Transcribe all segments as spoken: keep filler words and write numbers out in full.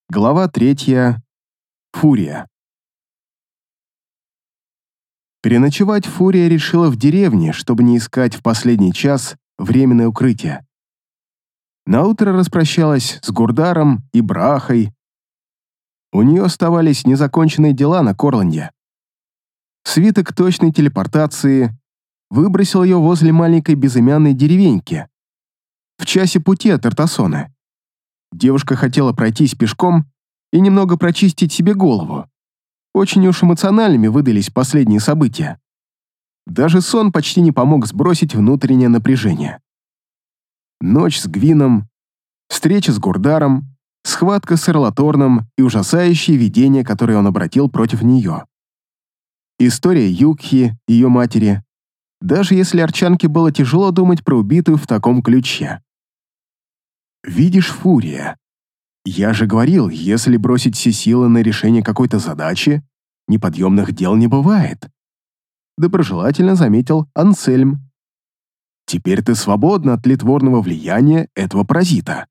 Глава третья. Фурия. Переночевать Фурия решила в деревне, чтобы не искать в последний час временное укрытие. Наутро распрощалась с Гурдаром и Брахой. У нее оставались незаконченные дела на Корланде. Свиток точной телепортации выбросил ее возле маленькой безымянной деревеньки в часе пути от Артасона. Девушка хотела пройтись пешком и немного прочистить себе голову. Очень уж эмоциональными выдались последние события. Даже сон почти не помог сбросить внутреннее напряжение. Ночь с Гвином, встреча с Гурдаром, схватка с Эрлаторном и ужасающие видения, которые он обратил против нее. История Юкхи, ее матери. Даже если Арчанке было тяжело думать про убитую в таком ключе. «Видишь, Фурия, я же говорил, если бросить все силы на решение какой-то задачи, неподъемных дел не бывает», доброжелательно заметил Ансельм. «Теперь ты свободна от тлетворного влияния этого паразита.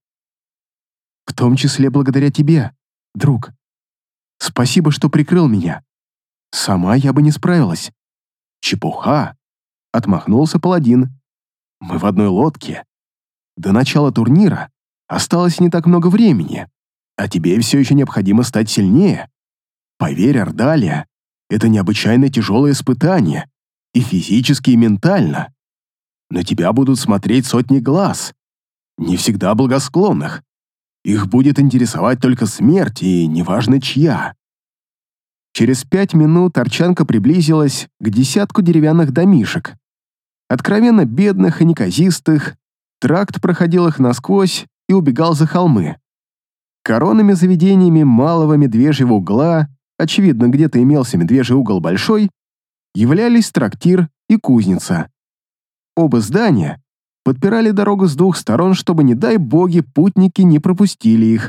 В том числе благодаря тебе, друг. Спасибо, что прикрыл меня. Сама я бы не справилась». «Чепуха», — отмахнулся паладин. «Мы в одной лодке. До начала турнира осталось не так много времени, а тебе все еще необходимо стать сильнее. Поверь, Ордалия, это необычайно тяжелое испытание, и физически, и ментально. На тебя будут смотреть сотни глаз, не всегда благосклонных. Их будет интересовать только смерть, и неважно чья». Через пять минут Арчанка приблизилась к десятку деревянных домишек. Откровенно бедных и неказистых, тракт проходил их насквозь и убегал за холмы. Коронными заведениями малого медвежьего угла, очевидно, где-то имелся медвежий угол большой, являлись трактир и кузница. Оба здания подпирали дорогу с двух сторон, чтобы, не дай боги, путники не пропустили их.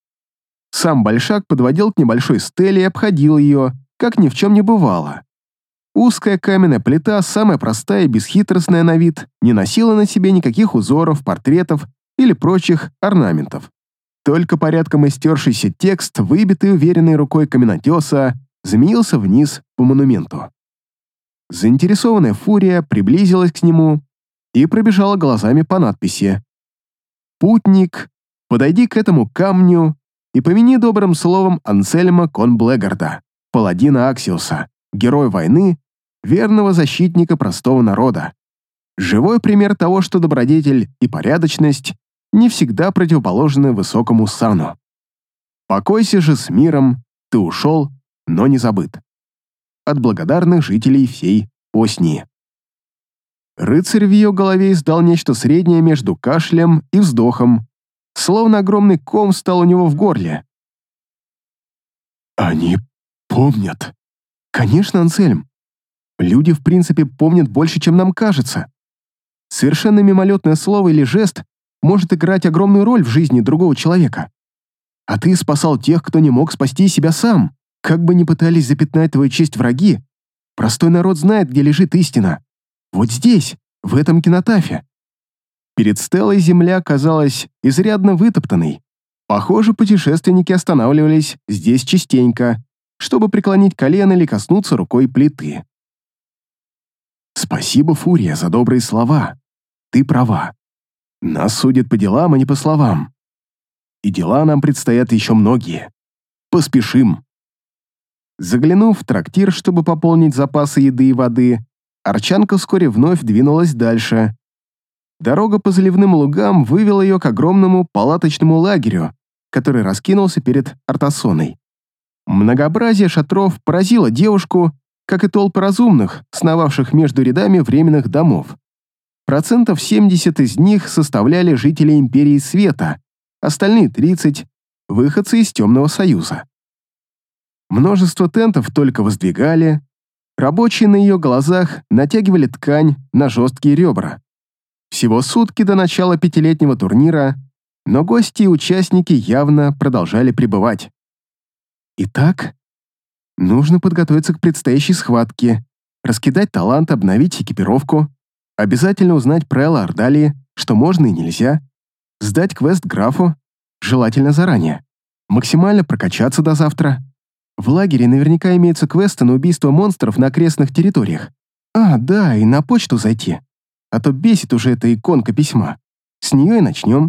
Сам Большак подводил к небольшой стеле и обходил ее, как ни в чем не бывало. Узкая каменная плита, самая простая и бесхитростная на вид, не носила на себе никаких узоров, портретов или прочих орнаментов. Только порядком истершийся текст, выбитый уверенной рукой каменотеса, змеился вниз по монументу. Заинтересованная Фурия приблизилась к нему и пробежала глазами по надписи: «Путник, подойди к этому камню и помяни добрым словом Ансельма Конблегарда, паладина Аксиуса, героя войны, верного защитника простого народа. Живой пример того, что добродетель и порядочность не всегда противоположны высокому сану. Покойся же с миром, ты ушел, но не забыт. От благодарных жителей всей Оснии». Рыцарь в ее голове издал нечто среднее между кашлем и вздохом, словно огромный ком встал у него в горле. «Они помнят». «Конечно, Ансельм. Люди, в принципе, помнят больше, чем нам кажется. Совершенно мимолетное слово или жест может играть огромную роль в жизни другого человека. А ты спасал тех, кто не мог спасти себя сам. Как бы ни пытались запятнать твою честь враги, простой народ знает, где лежит истина. Вот здесь, в этом кинотафе». Перед стелой земля казалась изрядно вытоптанной. Похоже, путешественники останавливались здесь частенько, чтобы преклонить колено или коснуться рукой плиты. «Спасибо, Фурия, за добрые слова. Ты права. Нас судят по делам, а не по словам. И дела нам предстоят еще многие. Поспешим». Заглянув в трактир, чтобы пополнить запасы еды и воды, Арчанка вскоре вновь двинулась дальше. Дорога по заливным лугам вывела ее к огромному палаточному лагерю, который раскинулся перед Артасоной. Многообразие шатров поразило девушку, как и толпы разумных, сновавших между рядами временных домов. Процентов семьдесят из них составляли жители Империи Света, остальные тридцать — выходцы из Темного Союза. Множество тентов только воздвигали, рабочие на ее глазах натягивали ткань на жесткие ребра. Всего сутки до начала пятилетнего турнира, но гости и участники явно продолжали пребывать. Итак, нужно подготовиться к предстоящей схватке, раскидать талант, обновить экипировку, обязательно узнать правила Ордалии, что можно и нельзя, сдать квест графу, желательно заранее. максимально прокачаться до завтра. В лагере наверняка имеются квесты на убийство монстров на окрестных территориях. А, да, и на почту зайти. А то бесит уже эта иконка письма. С нее и начнем.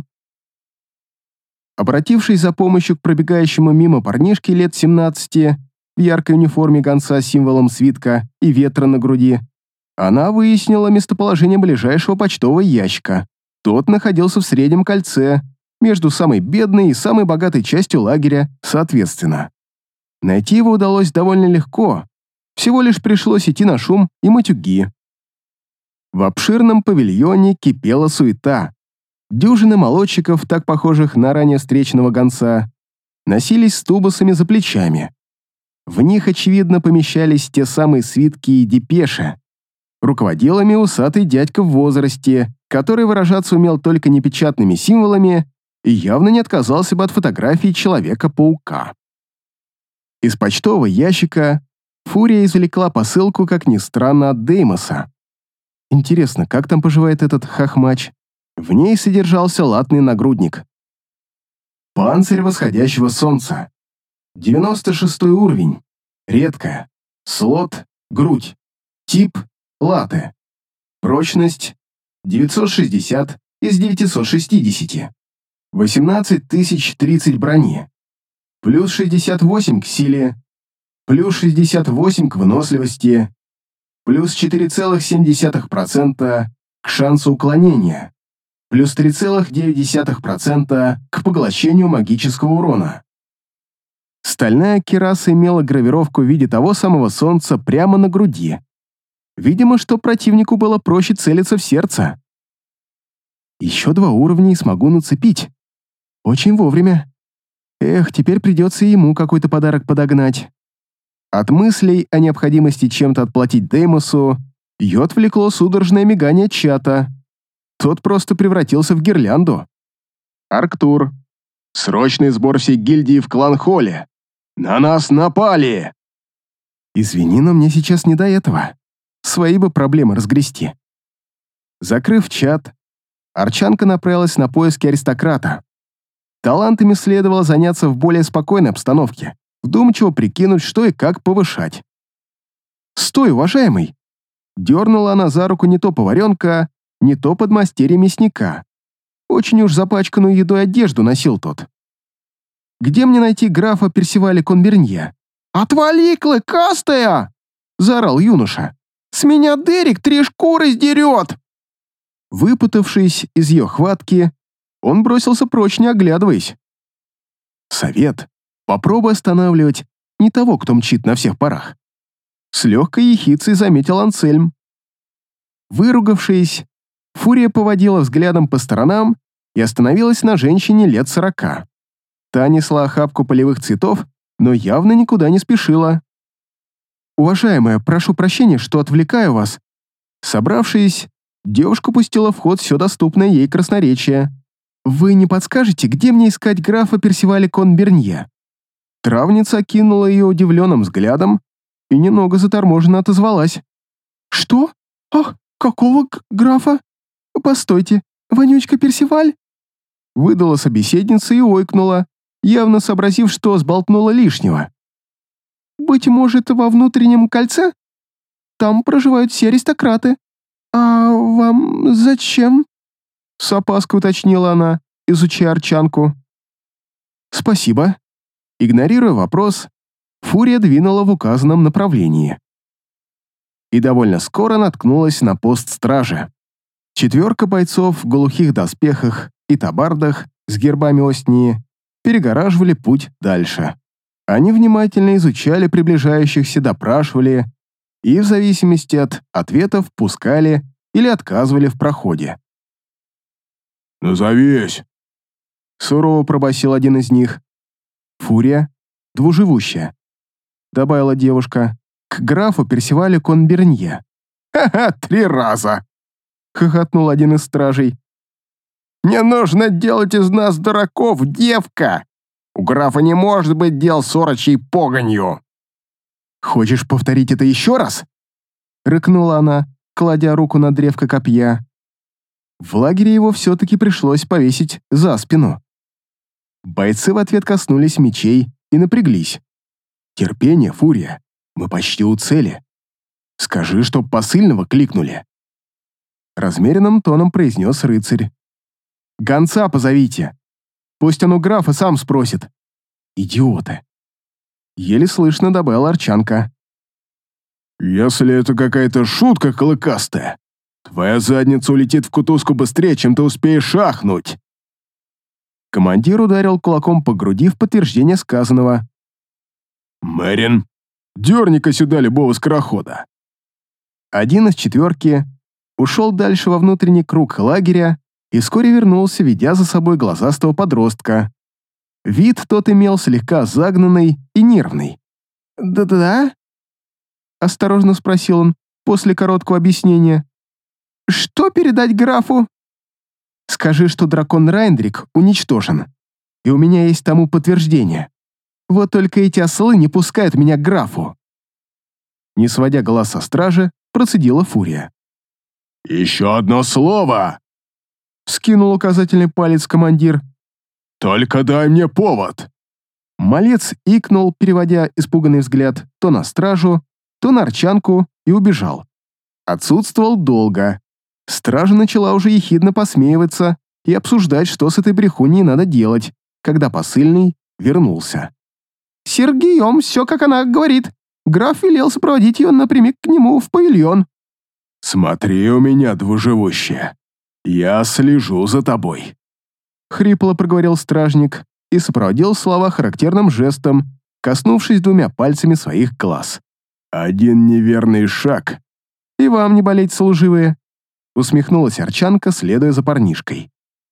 Обратившись за помощью к пробегающему мимо парнишке лет семнадцати в яркой униформе гонца с символом свитка и ветра на груди, она выяснила местоположение ближайшего почтового ящика. Тот находился в среднем кольце, между самой бедной и самой богатой частью лагеря, соответственно. Найти его удалось довольно легко, всего лишь пришлось идти на шум и матюги. В обширном павильоне кипела суета. Дюжины молодчиков, так похожих на ранее встреченного гонца, носились с тубусами за плечами. В них, очевидно, помещались те самые свитки и депеши. Руководил ими усатый дядька в возрасте, который выражаться умел только непечатными символами и явно не отказался бы от фотографии Человека-паука. Из почтового ящика Фурия извлекла посылку, как ни странно, от Деймоса. Интересно, как там поживает этот хохмач? В ней содержался латный нагрудник. Панцирь восходящего солнца. девяносто шестой уровень. Редкая. Слот – грудь. Тип – латы. Прочность – девятьсот шестьдесят из девятисот шестидесяти. восемнадцать тысяч тридцать брони. Плюс шестьдесят восемь к силе. Плюс шестьдесят восемь к выносливости. Плюс четыре целых семь десятых процента к шансу уклонения. Плюс три целых девять десятых процента к поглощению магического урона. Стальная кираса имела гравировку в виде того самого солнца прямо на груди. Видимо, что противнику было проще целиться в сердце. Еще два уровня и смогу нацепить. Очень вовремя. Эх, теперь придется и ему какой-то подарок подогнать. От мыслей о необходимости чем-то отплатить Деймосу ее отвлекло судорожное мигание чата. Тот просто превратился в гирлянду. Арктур. Срочный сбор всей гильдии в клан-холле. На нас напали! Извини, но мне сейчас не до этого. Свои бы проблемы разгрести. Закрыв чат, Арчанка направилась на поиски аристократа. Талантами следовало заняться в более спокойной обстановке, вдумчиво прикинуть, что и как повышать. «Стой, уважаемый!» Дернула она за руку не то поваренка, не то подмастерье мясника. Очень уж запачканную едой одежду носил тот. «Где мне найти графа Персиваля Конбернье?» «Отвали, клыкастая!» — заорал юноша. «С меня Дерек три шкуры сдерет!» Выпутавшись из ее хватки, он бросился прочь, не оглядываясь. Совет: попробуй останавливать не того, кто мчит на всех парах. С легкой ехицей заметил Ансельм. Выругавшись, Фурия поводила взглядом по сторонам и остановилась на женщине лет сорока. Та несла охапку полевых цветов, но явно никуда не спешила. «Уважаемая, прошу прощения, что отвлекаю вас». Собравшись, девушка пустила в ход все доступное ей красноречие. «Вы не подскажете, где мне искать графа Персиваля Конбернье?» Травница окинула ее удивленным взглядом и немного заторможенно отозвалась. «Что? Ах, какого графа? Постойте, вонючка Персиваль?» Выдала собеседница и ойкнула, явно сообразив, что сболтнула лишнего. «Быть может, во внутреннем кольце? Там проживают все аристократы. А вам зачем?» С опаской уточнила она, изучая Арчанку. «Спасибо». Игнорируя вопрос, Фурия двинула в указанном направлении. И довольно скоро наткнулась на пост стражи. Четверка бойцов в глухих доспехах и табардах с гербами Остнии перегораживали путь дальше. Они внимательно изучали приближающихся, допрашивали и в зависимости от ответов пускали или отказывали в проходе. «Назовись!» — сурово пробасил один из них. «Фурия, двуживущая», — добавила девушка, — «к графу Персивалю Конбернье». «Ха-ха, три раза!» — хохотнул один из стражей. «Не нужно делать из нас дураков, девка! У графа не может быть дел с орочей погонью!» «Хочешь повторить это еще раз?» — рыкнула она, кладя руку на древко копья. В лагере его все-таки пришлось повесить за спину. Бойцы в ответ коснулись мечей и напряглись. «Терпение, Фурия, мы почти у цели. Скажи, чтоб посыльного кликнули». Размеренным тоном произнес рыцарь. «Гонца позовите. Пусть он у графа сам спросит». «Идиоты!» Еле слышно добавила Арчанка. «Если это какая-то шутка клыкастая, твоя задница улетит в кутузку быстрее, чем ты успеешь шахнуть!» Командир ударил кулаком по груди в подтверждение сказанного. «Мэрин, дерни-ка сюда любого скорохода!» Один из четверки ушел дальше во внутренний круг лагеря и вскоре вернулся, ведя за собой глазастого подростка. Вид тот имел слегка загнанный и нервный. «Да-да-да?» — осторожно спросил он после короткого объяснения. «Что передать графу?» «Скажи, что дракон Райндрик уничтожен, и у меня есть тому подтверждение. Вот только эти ослы не пускают меня к графу». Не сводя глаз со стражи, процедила Фурия. «Еще одно слово!» — скинул указательный палец командир. «Только дай мне повод!» Малец икнул, переводя испуганный взгляд то на стражу, то на Арчанку, и убежал. Отсутствовал долго. Стража начала уже ехидно посмеиваться и обсуждать, что с этой брехуньей надо делать, когда посыльный вернулся. «С Сергеем все, как она говорит. Граф велел сопроводить ее напрямик к нему в павильон». «Смотри у меня, двуживущая. Я слежу за тобой», — хрипло проговорил стражник и сопроводил слова характерным жестом, коснувшись двумя пальцами своих глаз. «Один неверный шаг». «И вам не болеть, служивые», — усмехнулась Арчанка, следуя за парнишкой.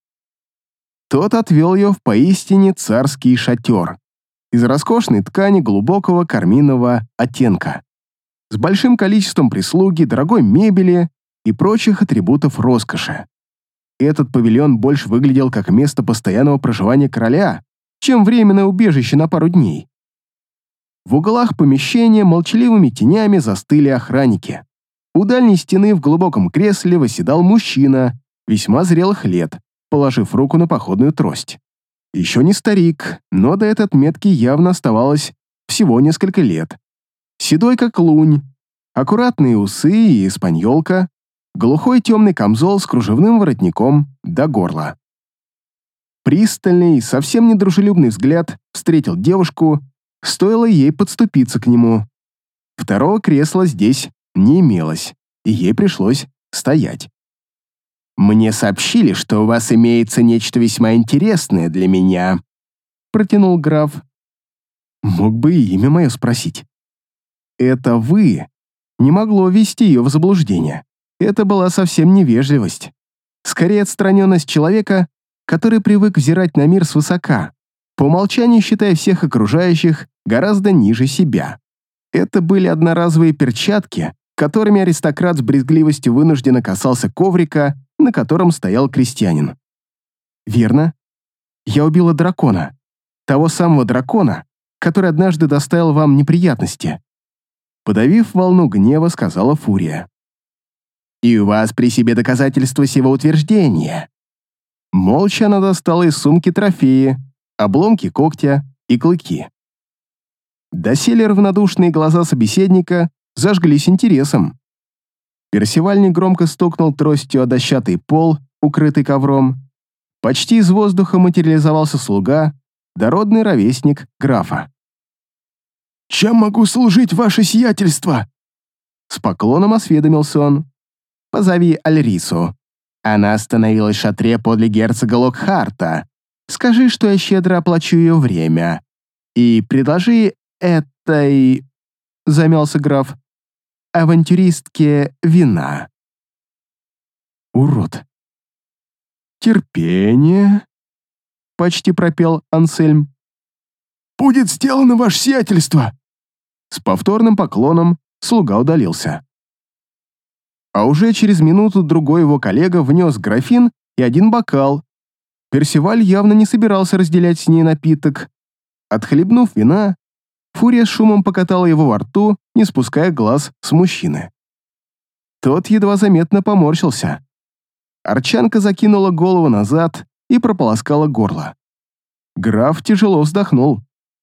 Тот отвел ее в поистине царский шатер из роскошной ткани глубокого карминного оттенка, с большим количеством прислуги, дорогой мебели и прочих атрибутов роскоши. Этот павильон больше выглядел как место постоянного проживания короля, чем временное убежище на пару дней. В углах помещения молчаливыми тенями застыли охранники. У дальней стены в глубоком кресле восседал мужчина, весьма зрелых лет, положив руку на походную трость. Еще не старик, но до этой отметки явно оставалось всего несколько лет. Седой как лунь, аккуратные усы и испаньолка, глухой темный камзол с кружевным воротником до горла. Пристальный, совсем недружелюбный взгляд встретил девушку, стоило ей подступиться к нему. Второго кресла здесь не имелось, и ей пришлось стоять. «Мне сообщили, что у вас имеется нечто весьма интересное для меня», — протянул граф. «Мог бы и имя мое спросить». «Это вы» не могло ввести ее в заблуждение. Это была совсем невежливость. Скорее, отстраненность человека, который привык взирать на мир свысока, по умолчанию считая всех окружающих гораздо ниже себя. Это были одноразовые перчатки, которыми аристократ с брезгливостью вынужденно касался коврика, на котором стоял крестьянин. «Верно. Я убила дракона. Того самого дракона, который однажды доставил вам неприятности». Подавив волну гнева, сказала Фурия. «И у вас при себе доказательства сего утверждения». Молча она достала из сумки трофеи, обломки когтя и клыки. Доселе равнодушные глаза собеседника зажглись интересом. Персиваль негромко стукнул тростью о дощатый пол, укрытый ковром. Почти из воздуха материализовался слуга, дородный ровесник графа. «Чем могу служить, ваше сиятельство?» С поклоном осведомился он. «Позови Альрису. Она остановилась в шатре подле герцога Локхарта. Скажи, что я щедро оплачу ее время. И предложи этой...» Замялся граф. «Авантюристке вина». «Урод». «Терпение», — почти пропел Ансельм. «Будет сделано, ваше сиятельство!» С повторным поклоном слуга удалился. А уже через минуту-другой его коллега внес графин и один бокал. Персиваль явно не собирался разделять с ней напиток. Отхлебнув вина, Фурия с шумом покатала его во рту, не спуская глаз с мужчины. Тот едва заметно поморщился. Арчанка закинула голову назад и прополоскала горло. Граф тяжело вздохнул.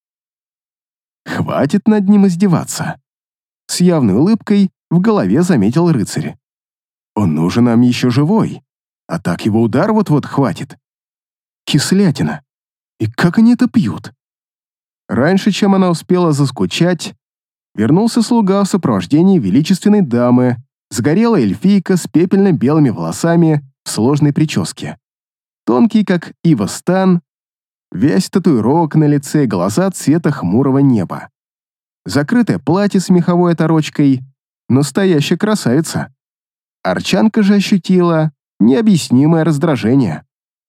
Хватит над ним издеваться. С явной улыбкой в голове заметил рыцарь. Он нужен нам еще живой, а так его удар вот-вот хватит. Кислятина. И как они это пьют? Раньше, чем она успела заскучать, вернулся слуга в сопровождении величественной дамы, загорелая эльфийка с пепельно-белыми волосами в сложной прическе. Тонкий, как ива стан, весь татуировок на лице, глаза цвета хмурого неба. Закрытое платье с меховой оторочкой, настоящая красавица. Арчанка же ощутила необъяснимое раздражение.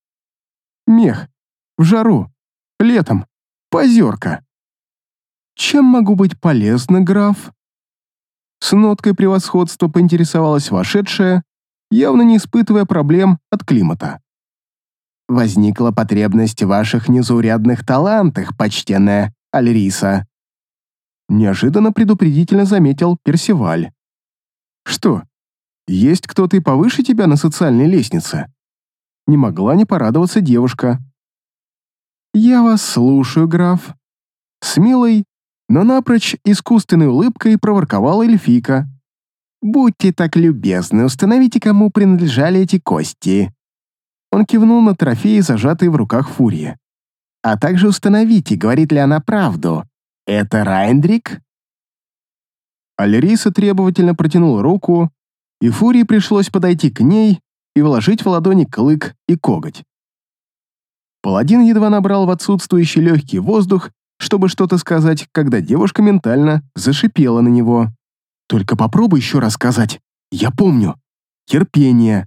Мех, в жару, летом, позерка. Чем могу быть полезна, граф? С ноткой превосходства поинтересовалась вошедшая, явно не испытывая проблем от климата. Возникла потребность в ваших незаурядных талантах, почтенная Альриса. Неожиданно предупредительно заметил Персиваль. Что, есть кто-то и повыше тебя на социальной лестнице? Не могла не порадоваться девушка. Я вас слушаю, граф. С милой, но напрочь искусственной улыбкой проворковала эльфийка. Будьте так любезны, установите, кому принадлежали эти кости. Он кивнул на трофеи, зажатые в руках Фурии. А также установите, говорит ли она правду. Это Райндрик? Альриса требовательно протянула руку, и Фурии пришлось подойти к ней и вложить в ладони клык и коготь. Паладин едва набрал в отсутствующий легкий воздух, чтобы что-то сказать, когда девушка ментально зашипела на него. «Только попробуй еще раз сказать. Я помню. Терпение».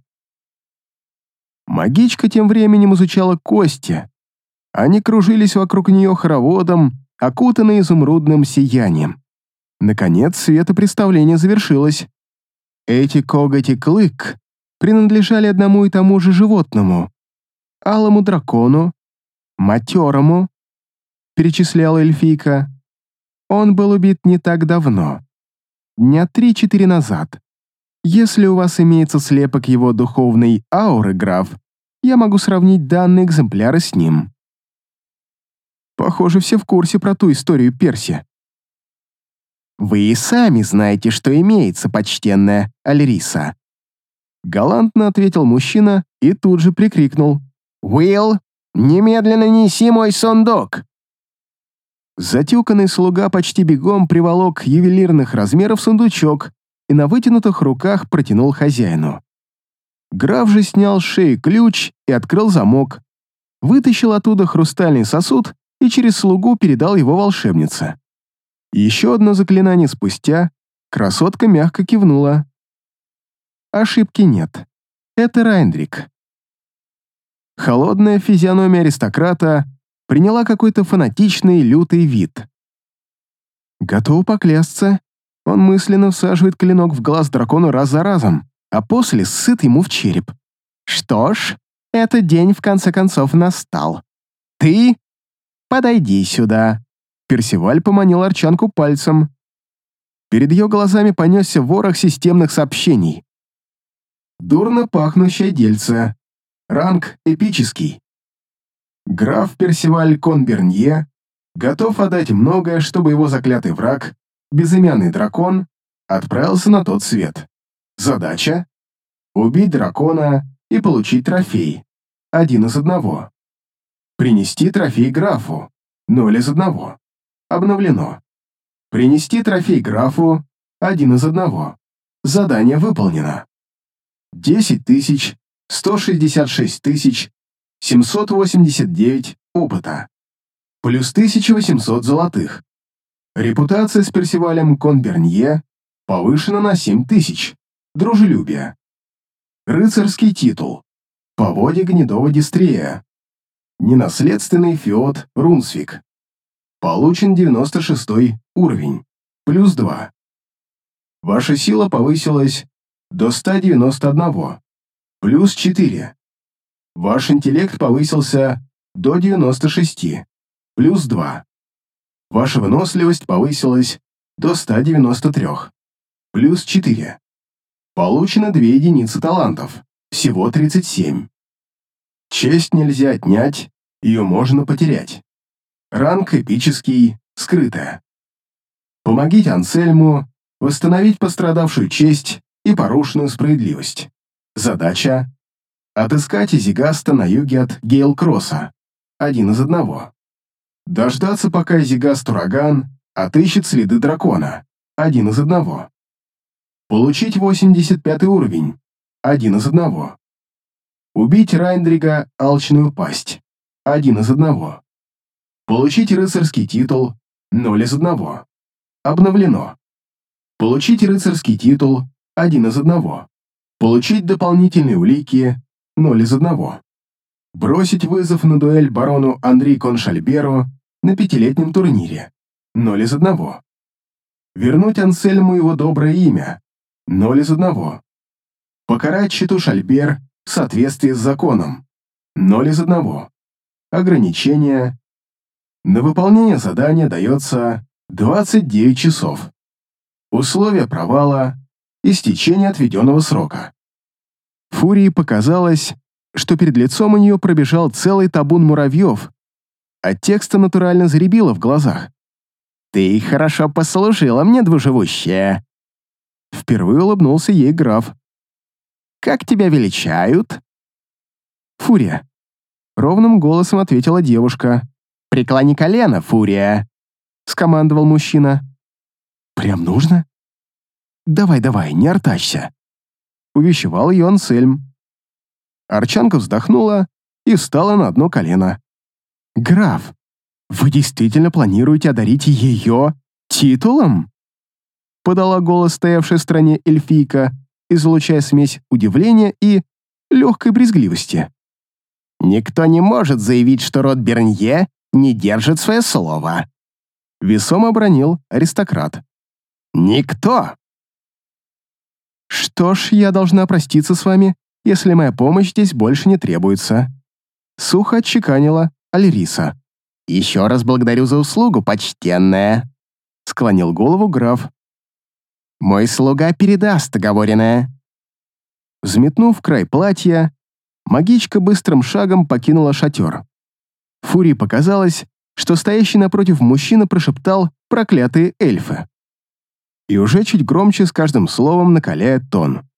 Магичка тем временем изучала кости. Они кружились вокруг нее хороводом, окутанные изумрудным сиянием. Наконец, светопреставление завершилось. Эти коготь и клык принадлежали одному и тому же животному. Алому дракону, матерому, перечисляла эльфийка. Он был убит не так давно, дня три-четыре назад. Если у вас имеется слепок его духовной ауры, граф, я могу сравнить данные экземпляры с ним. Похоже, все в курсе про ту историю Перси. Вы и сами знаете, что имеется, почтенная Альриса. Галантно ответил мужчина и тут же прикрикнул. «Уилл, немедленно неси мой сундук!» Затюканный слуга почти бегом приволок ювелирных размеров сундучок и на вытянутых руках протянул хозяину. Граф же снял с шеи ключ и открыл замок, вытащил оттуда хрустальный сосуд и через слугу передал его волшебнице. Еще одно заклинание спустя красотка мягко кивнула. Ошибки нет. Это Райндрик. Холодная физиономия аристократа приняла какой-то фанатичный, лютый вид. Готов поклясться, он мысленно всаживает клинок в глаз дракону раз за разом, а после ссыт ему в череп. Что ж, этот день в конце концов настал. Ты подойди сюда. Персиваль поманил Арчанку пальцем. Перед ее глазами понесся ворох системных сообщений. Дурно пахнущее дельце. Ранг эпический. Граф Персиваль Конбернье готов отдать многое, чтобы его заклятый враг, безымянный дракон, отправился на тот свет. Задача — убить дракона и получить трофей. Один из одного. Принести трофей графу. Ноль из одного. Обновлено. Принести трофей графу. Один из одного. Задание выполнено. десять тысяч сто шестьдесят шесть тысяч семьсот восемьдесят девять опыта. Плюс тысяча восемьсот золотых. Репутация с Персивалем Конбернье повышена на семь тысяч. Дружелюбие. Рыцарский титул. Поводья гнедого Дистрея. Ненаследственный феод Рунсвик. Получен девяносто шестой уровень. Плюс два. Ваша сила повысилась до ста девяноста одного. Плюс четыре. Ваш интеллект повысился до девяноста шести. Плюс два. Ваша выносливость повысилась до ста девяноста трёх. Плюс четыре. Получено две единицы талантов. Всего тридцать семь. Честь нельзя отнять Ее можно потерять. Ранг эпический, скрытая. Помогите Ансельму восстановить пострадавшую честь и порушенную справедливость. Задача — отыскать Изигаста на юге от Гейл-Кросса, один из одного. Дождаться, пока Изигаст-ураган отыщет следы дракона, один из одного. Получить восемьдесят пятый уровень, один из одного. Убить Райндрига алчную пасть, один из одного. Получить рыцарский титул, ноль из одного. Обновлено. Получить рыцарский титул, один из одного. Получить дополнительные улики, ноль из одного. Бросить вызов на дуэль барону Анри Коншальберу на пятилетнем турнире, ноль из одного. Вернуть Ансельму его доброе имя, ноль из одного. Покарать Читу Шальбер в соответствии с законом, ноль из одного. Ограничение. На выполнение задания дается двадцать девять часов. Условия провала – истечение отведенного срока. Фурии показалось, что перед лицом у нее пробежал целый табун муравьев, а текста натурально заребило в глазах. «Ты хорошо послужила мне, двуживущая!» Впервые улыбнулся ей граф. «Как тебя величают?» «Фурия», — ровным голосом ответила девушка. «Преклони колено, Фурия!» — скомандовал мужчина. «Прям нужно?» «Давай, давай, не артачься!» — увещевал ее Ансельм. Арчанка вздохнула и встала на одно колено. «Граф, вы действительно планируете одарить ее титулом?» Подала голос стоявшая в стороне эльфийка, излучая смесь удивления и легкой брезгливости. «Никто не может заявить, что род Бернье не держит свое слово», — весомо обронил аристократ. «Никто!» «Что ж, я должна проститься с вами, если моя помощь здесь больше не требуется», — сухо отчеканила Альриса. «Еще раз благодарю за услугу, почтенная», — склонил голову граф. «Мой слуга передаст оговоренное». Взметнув край платья, магичка быстрым шагом покинула шатер. Фурии показалось, что стоящий напротив мужчина прошептал проклятые эльфы. И уже чуть громче с каждым словом накаляет тон.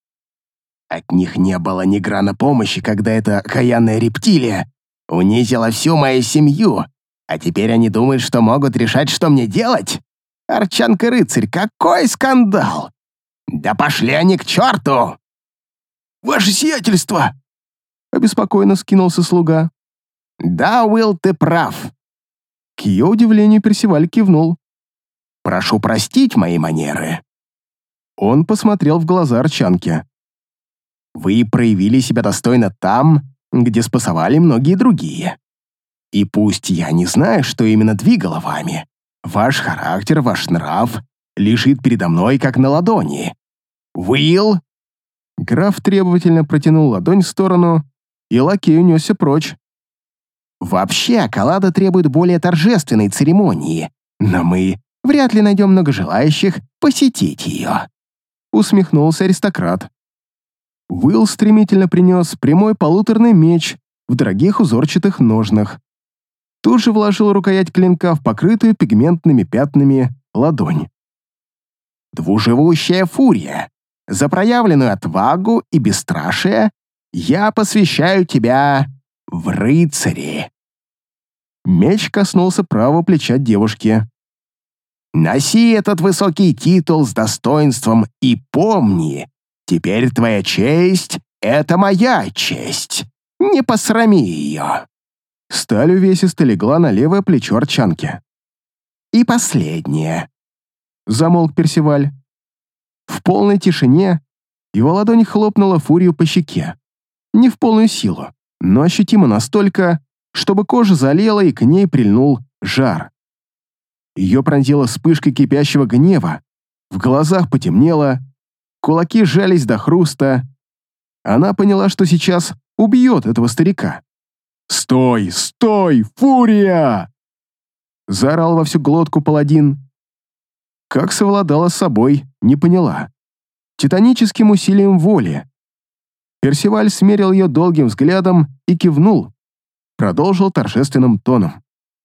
«От них не было ни грана помощи, когда эта окаянная рептилия унизила всю мою семью, а теперь они думают, что могут решать, что мне делать? Арчанка-рыцарь, какой скандал! Да пошли они к черту!» «Ваше сиятельство!» — обеспокоенно скинулся слуга. «Да, Уилл, ты прав». К ее удивлению Персиваль кивнул. «Прошу простить мои манеры». Он посмотрел в глаза Арчанке. «Вы проявили себя достойно там, где спасовали многие другие. И пусть я не знаю, что именно двигало вами, ваш характер, ваш нрав лежит передо мной как на ладони. Уилл!» Граф требовательно протянул ладонь в сторону, и лакей унесся прочь. «Вообще, Акалада требует более торжественной церемонии, но мы вряд ли найдем много желающих посетить ее», — усмехнулся аристократ. Уилл стремительно принес прямой полуторный меч в дорогих узорчатых ножнах. Тут же вложил рукоять клинка в покрытую пигментными пятнами ладонь. «Двуживущая фурия, за проявленную отвагу и бесстрашие я посвящаю тебя в рыцари». Меч коснулся правого плеча девушки. «Носи этот высокий титул с достоинством и помни, теперь твоя честь — это моя честь. Не посрами ее». Сталь увесисто легла на левое плечо Арчанки. «И последнее», — замолк Персиваль. В полной тишине его ладонь хлопнула Фурию по щеке. Не в полную силу, но ощутимо настолько, чтобы кожа залила и к ней прильнул жар. Ее пронзила вспышкой кипящего гнева, в глазах потемнело, кулаки сжались до хруста. Она поняла, что сейчас убьет этого старика. «Стой! Стой! Фурия!» заорал во всю глотку паладин. Как совладала с собой, не поняла. Титаническим усилием воли. Персиваль смерил ее долгим взглядом и кивнул. продолжил торжественным тоном.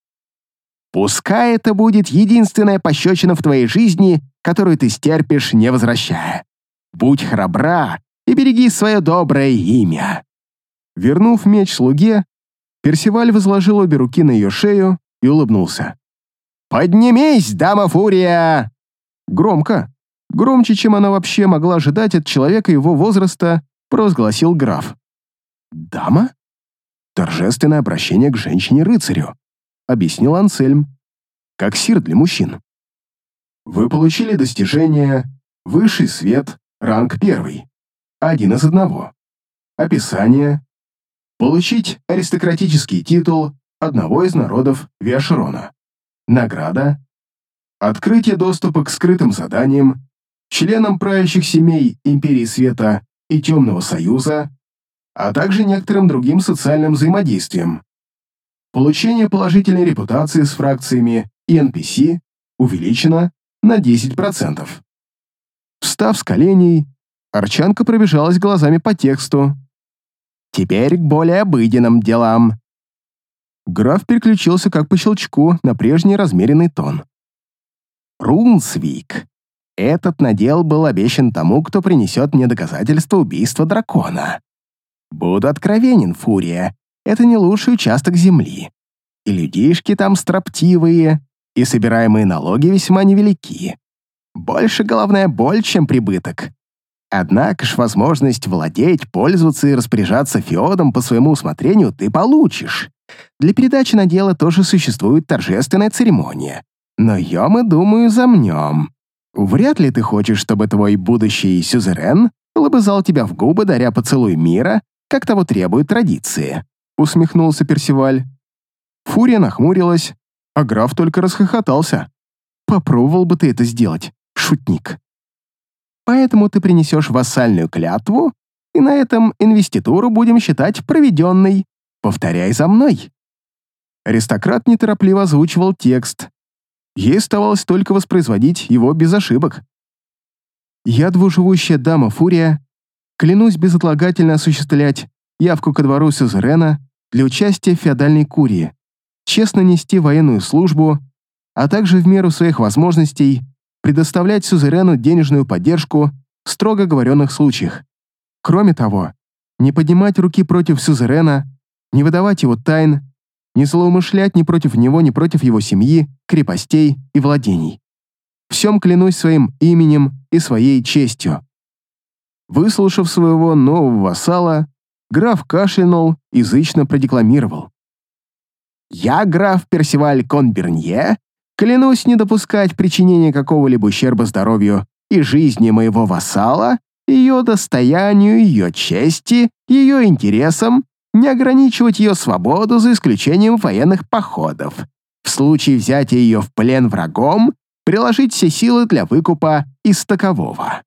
«Пускай это будет единственная пощечина в твоей жизни, которую ты стерпишь, не возвращая. Будь храбра и береги свое доброе имя». Вернув меч слуге, Персиваль возложил обе руки на ее шею и улыбнулся. «Поднимись, дама Фурия!» Громко, громче, чем она вообще могла ожидать от человека его возраста, провозгласил граф. «Дама?» «Торжественное обращение к женщине-рыцарю», — объяснил Ансельм, как сир для мужчин. «Вы получили достижение «Высший свет», ранг первый, один из одного. Описание. Получить аристократический титул одного из народов Виашерона. Награда. Открытие доступа к скрытым заданиям, членам правящих семей Империи Света и Темного Союза, а также некоторым другим социальным взаимодействиям. Получение положительной репутации с фракциями и эн пи си увеличено на десять процентов. Встав с коленей, Арчанка пробежалась глазами по тексту. «Теперь к более обыденным делам». Граф переключился как по щелчку на прежний размеренный тон. «Рунсвик. Этот надел был обещан тому, кто принесет мне доказательства убийства дракона. Буду откровенен, Фурия, это не лучший участок земли. И людишки там строптивые, и собираемые налоги весьма невелики. Больше головная боль, чем прибыток. Однако ж возможность владеть, пользоваться и распоряжаться феодом по своему усмотрению ты получишь. Для передачи надела тоже существует торжественная церемония. Но ее мы, думаю, замнем. Вряд ли ты хочешь, чтобы твой будущий сюзерен лобызал тебя в губы, даря поцелуй мира, как того требуют традиции», — усмехнулся Персиваль. Фурия нахмурилась, а граф только расхохотался. «Попробовал бы ты это сделать, шутник. Поэтому ты принесешь вассальную клятву, и на этом инвеституру будем считать проведенной. Повторяй за мной». Аристократ неторопливо озвучивал текст. Ей оставалось только воспроизводить его без ошибок. «Я, двуживущая дама Фурия, клянусь безотлагательно осуществлять явку ко двору сюзерена для участия в феодальной курии, честно нести военную службу, а также в меру своих возможностей предоставлять сюзерену денежную поддержку в строго оговоренных случаях. Кроме того, не поднимать руки против сюзерена, не выдавать его тайн, не злоумышлять ни против него, ни против его семьи, крепостей и владений. Всем клянусь своим именем и своей честью». Выслушав своего нового вассала, граф кашлянул и язычно продекламировал. «Я, граф Персиваль Конбернье, клянусь не допускать причинения какого-либо ущерба здоровью и жизни моего вассала, ее достоянию, ее чести, ее интересам, не ограничивать ее свободу за исключением военных походов. В случае взятия ее в плен врагом, приложить все силы для выкупа из такового».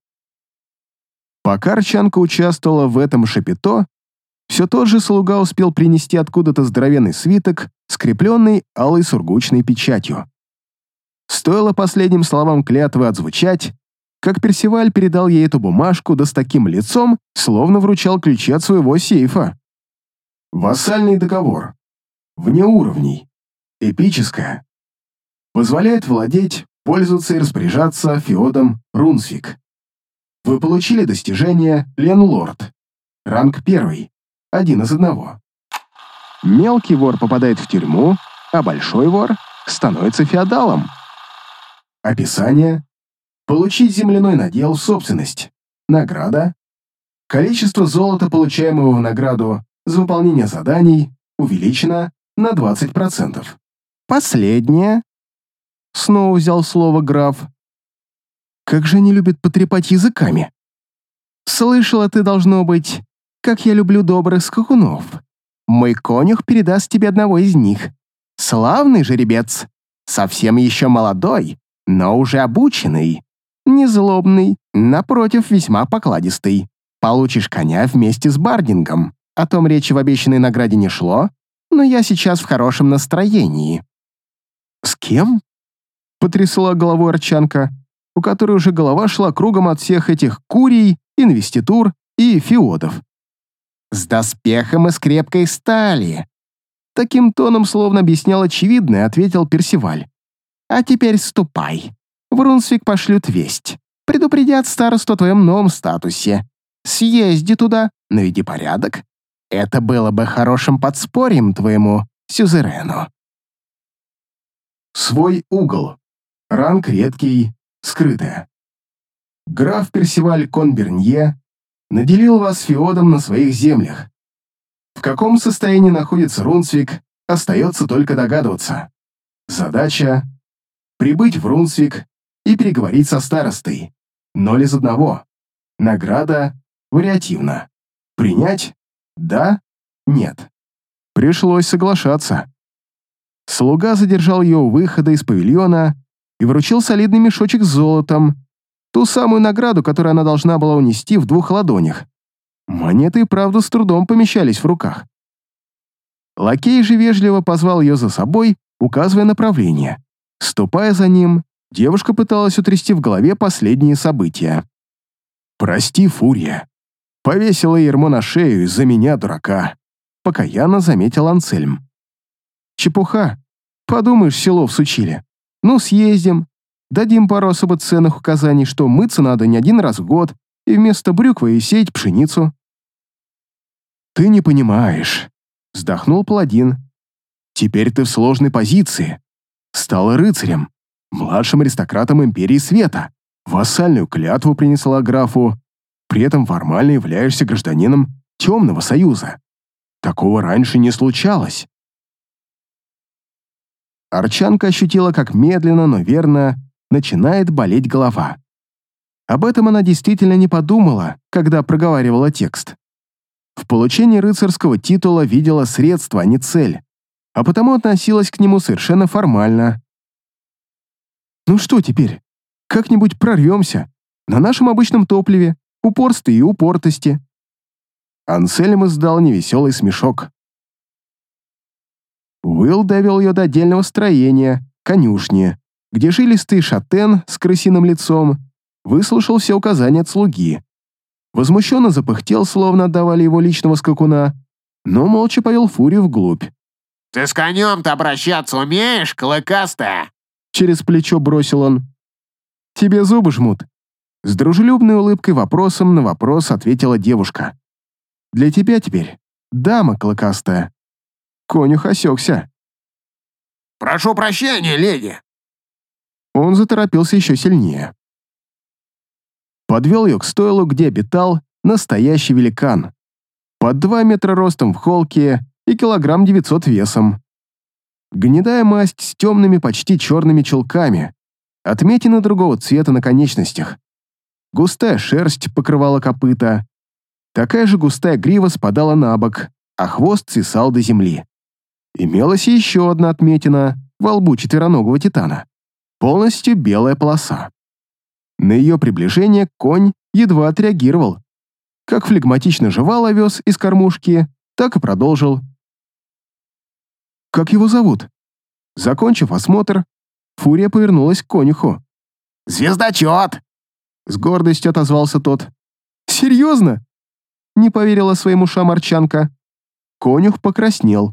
Пока Арчанка участвовала в этом шапито, все тот же слуга успел принести откуда-то здоровенный свиток, скрепленный алой сургучной печатью. Стоило последним словам клятвы отзвучать, как Персиваль передал ей эту бумажку, да с таким лицом, словно вручал ключи от своего сейфа. «Вассальный договор. Вне уровней. Эпическое. Позволяет владеть, пользоваться и распоряжаться феодом Рунсвик. Вы получили достижение Ленлорд. Ранг первый. Один из одного. Мелкий вор попадает в тюрьму, а большой вор становится феодалом. Описание. Получить земляной надел в собственность. Награда. Количество золота, получаемого в награду за выполнение заданий, увеличено на двадцать процентов. Последнее. Снова взял слово граф. Как же они любят потрепать языками. Слышала ты, должно быть, как я люблю добрых скакунов. Мой конюх передаст тебе одного из них. Славный жеребец, совсем еще молодой, но уже обученный, незлобный, напротив, весьма покладистый. Получишь коня вместе с бардингом. О том речи в обещанной награде не шло, но я сейчас в хорошем настроении». «С кем?» — потрясла головой Арчанка, у которой уже голова шла кругом от всех этих курий, инвеститур и феодов. «С доспехом из крепкой стали. Таким тоном, словно объяснял очевидное, ответил Персиваль. «А теперь ступай. В Рунсвик пошлют весть. Предупредят старосту о твоем новом статусе. Съезди туда, наведи порядок. Это было бы хорошим подспорьем твоему сюзерену». Свой угол. Ранг редкий, скрытая. Граф Персиваль Конбернье наделил вас феодом на своих землях. В каком состоянии находится Рунсвик, остается только догадываться. Задача — прибыть в Рунсвик и переговорить со старостой. Ноль из одного. Награда вариативна. Принять? Да? Нет. Пришлось соглашаться. Слуга задержал ее у выхода из павильона и вручил солидный мешочек с золотом, ту самую награду, которую она должна была унести в двух ладонях. Монеты и правда с трудом помещались в руках. Лакей же вежливо позвал ее за собой, указывая направление. Ступая за ним, девушка пыталась утрясти в голове последние события. «Прости, Фурия. Повесила ермо на шею из-за меня, дурака», — покаянно заметил Ансельм. «Чепуха. Подумаешь, село всучили. Ну, съездим. Дадим пару особо ценных указаний, что мыться надо не один раз в год, и вместо брюквы и сеять пшеницу». «Ты не понимаешь», — вздохнул паладин. «Теперь ты в сложной позиции. Стала рыцарем, младшим аристократом Империи Света, вассальную клятву принесла графу, при этом формально являешься гражданином Темного Союза. Такого раньше не случалось». Арчанка ощутила, как медленно, но верно начинает болеть голова. Об этом она действительно не подумала, когда проговаривала текст. В получении рыцарского титула видела средство, а не цель, а потому относилась к нему совершенно формально. «Ну что теперь? Как-нибудь прорвемся. На нашем обычном топливе, упорстве и упортости». Ансельм издал невеселый смешок. Уилл довел ее до отдельного строения, конюшни, где жилистый шатен с крысиным лицом выслушал все указания от слуги. Возмущенно запыхтел, словно отдавали его личного скакуна, но молча повел Фурию вглубь. «Ты с конем-то обращаться умеешь, клыкастая?» Через плечо бросил он. «Тебе зубы жмут». С дружелюбной улыбкой вопросом на вопрос ответила девушка. «Для тебя теперь дама клыкастая». Конюх осекся. «Прошу прощения, леди!» Он заторопился еще сильнее. Подвел ее к стойлу, где обитал настоящий великан. Под два метра ростом в холке и килограмм девятьсот весом. Гнедая масть с темными, почти черными чулками, отметины другого цвета на конечностях. Густая шерсть покрывала копыта. Такая же густая грива спадала на бок, а хвост свисал до земли. Имелась еще одна отметина во лбу четвероногого титана. Полностью белая полоса. На ее приближение конь едва отреагировал. Как флегматично жевал овес из кормушки, так и продолжил. «Как его зовут?» Закончив осмотр, Фурия повернулась к конюху. «Звездочет!» С гордостью отозвался тот. «Серьезно?» Не поверила своим ушам Арчанка. Конюх покраснел.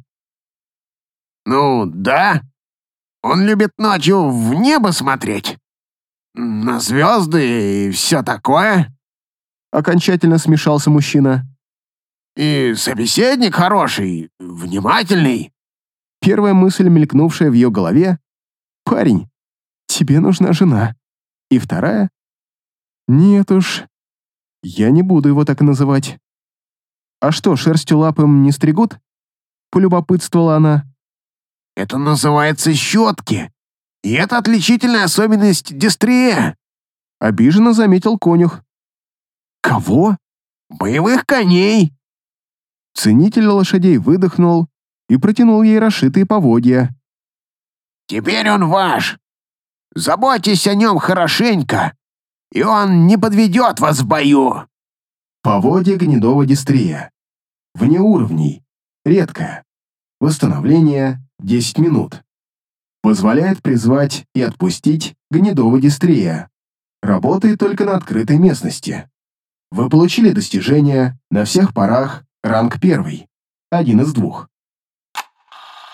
«Ну, да. Он любит ночью в небо смотреть. На звезды и все такое». Окончательно смешался мужчина. «И собеседник хороший, внимательный». Первая мысль, мелькнувшая в ее голове: «Парень, тебе нужна жена». И вторая: «Нет уж, я не буду его так называть». «А что, шерстью лапым не стригут?» Полюбопытствовала она. «Это называется щетки. И это отличительная особенность дистрия», — обиженно заметил конюх. «Кого?» «Боевых коней». Ценитель лошадей выдохнул и протянул ей расшитые поводья. «Теперь он ваш. Заботьтесь о нем хорошенько, и он не подведет вас в бою». Поводья гнедого дистрия. Вне уровней. Редкое. Восстановление десять минут. Позволяет призвать и отпустить гнедого дистрия. Работает только на открытой местности. Вы получили достижение на всех парах ранг первый. Один из двух.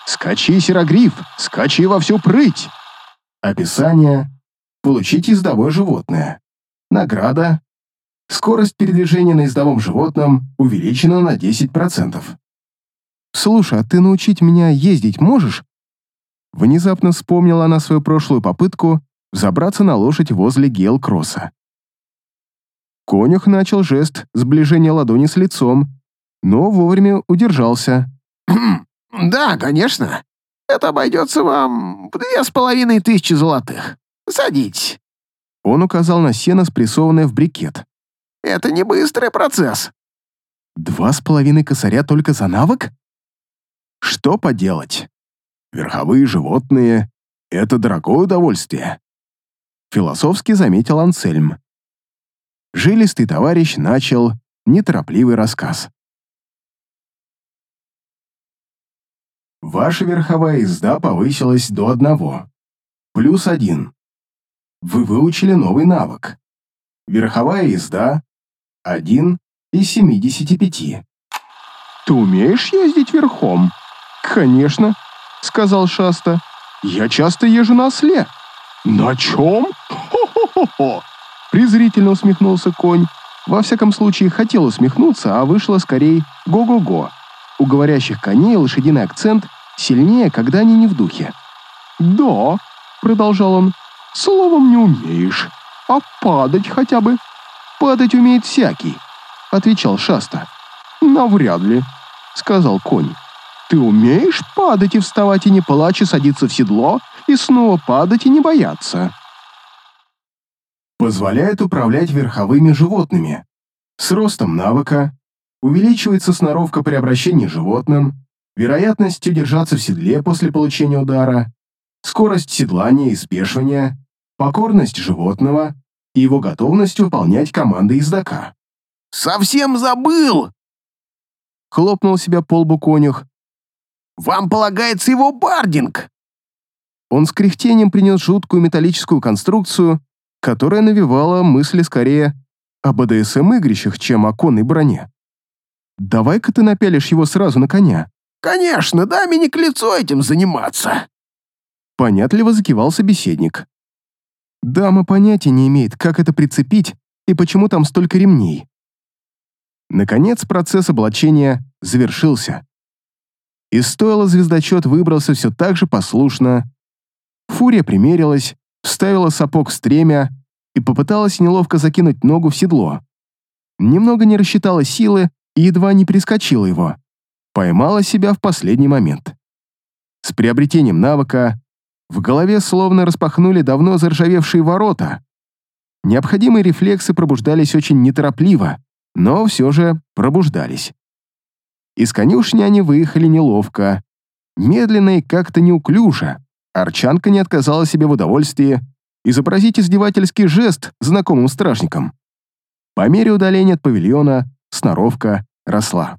«Скачи, серогриф! Скачи во всю прыть!» Описание. Получить ездовое животное. Награда. Скорость передвижения на ездовом животном увеличена на десять процентов. «Слушай, а ты научить меня ездить можешь?» Внезапно вспомнила она свою прошлую попытку взобраться на лошадь возле Гейл-кросса. Конюх начал жест сближения ладони с лицом, но вовремя удержался. «Да, конечно. Это обойдется вам в две с половиной тысячи золотых. Садитесь». Он указал на сено, спрессованное в брикет. «Это не быстрый процесс». «Два с половиной косаря только за навык?» «Что поделать? Верховые животные — это дорогое удовольствие», — философски заметил Ансельм. Жилистый товарищ начал неторопливый рассказ. Ваша верховая езда повысилась до одного. Плюс один. Вы выучили новый навык. Верховая езда — один из семидесяти пяти. «Ты умеешь ездить верхом?» «Конечно», — сказал Шаста. «Я часто езжу на осле». «На чем?» «Хо-хо-хо-хо!» Презрительно усмехнулся конь. Во всяком случае, хотел усмехнуться, а вышло скорее «го-го-го». У говорящих коней лошадиный акцент сильнее, когда они не в духе. «Да», — продолжал он, — «словом не умеешь. А падать хотя бы?» «Падать умеет всякий», — отвечал Шаста. «Навряд ли», — сказал конь. «Ты умеешь падать и вставать и не плачь, и садиться в седло, и снова падать и не бояться?» Позволяет управлять верховыми животными. С ростом навыка увеличивается сноровка при обращении с животным, вероятность удержаться в седле после получения удара, скорость седлания и спешивания, покорность животного и его готовность выполнять команды ездока. «Совсем забыл!» — хлопнул себя по лбу конюх. «Вам полагается его бардинг!» Он с кряхтением принес жуткую металлическую конструкцию, которая навевала мысли скорее об бэ дэ эс эм-игрищах, чем о конной броне. «Давай-ка ты напялишь его сразу на коня». «Конечно, даме не к лицу этим заниматься!» Понятливо закивал собеседник. Дама понятия не имеет, как это прицепить и почему там столько ремней. Наконец процесс облачения завершился. Из стойла звездочет выбрался все так же послушно. Фурия примерилась, вставила сапог в стремя и попыталась неловко закинуть ногу в седло. Немного не рассчитала силы и едва не прискочила его. Поймала себя в последний момент. С приобретением навыка в голове словно распахнули давно заржавевшие ворота. Необходимые рефлексы пробуждались очень неторопливо, но все же пробуждались. Из конюшни они выехали неловко, медленно и как-то неуклюже. Арчанка не отказала себе в удовольствии изобразить издевательский жест знакомым стражникам. По мере удаления от павильона сноровка росла.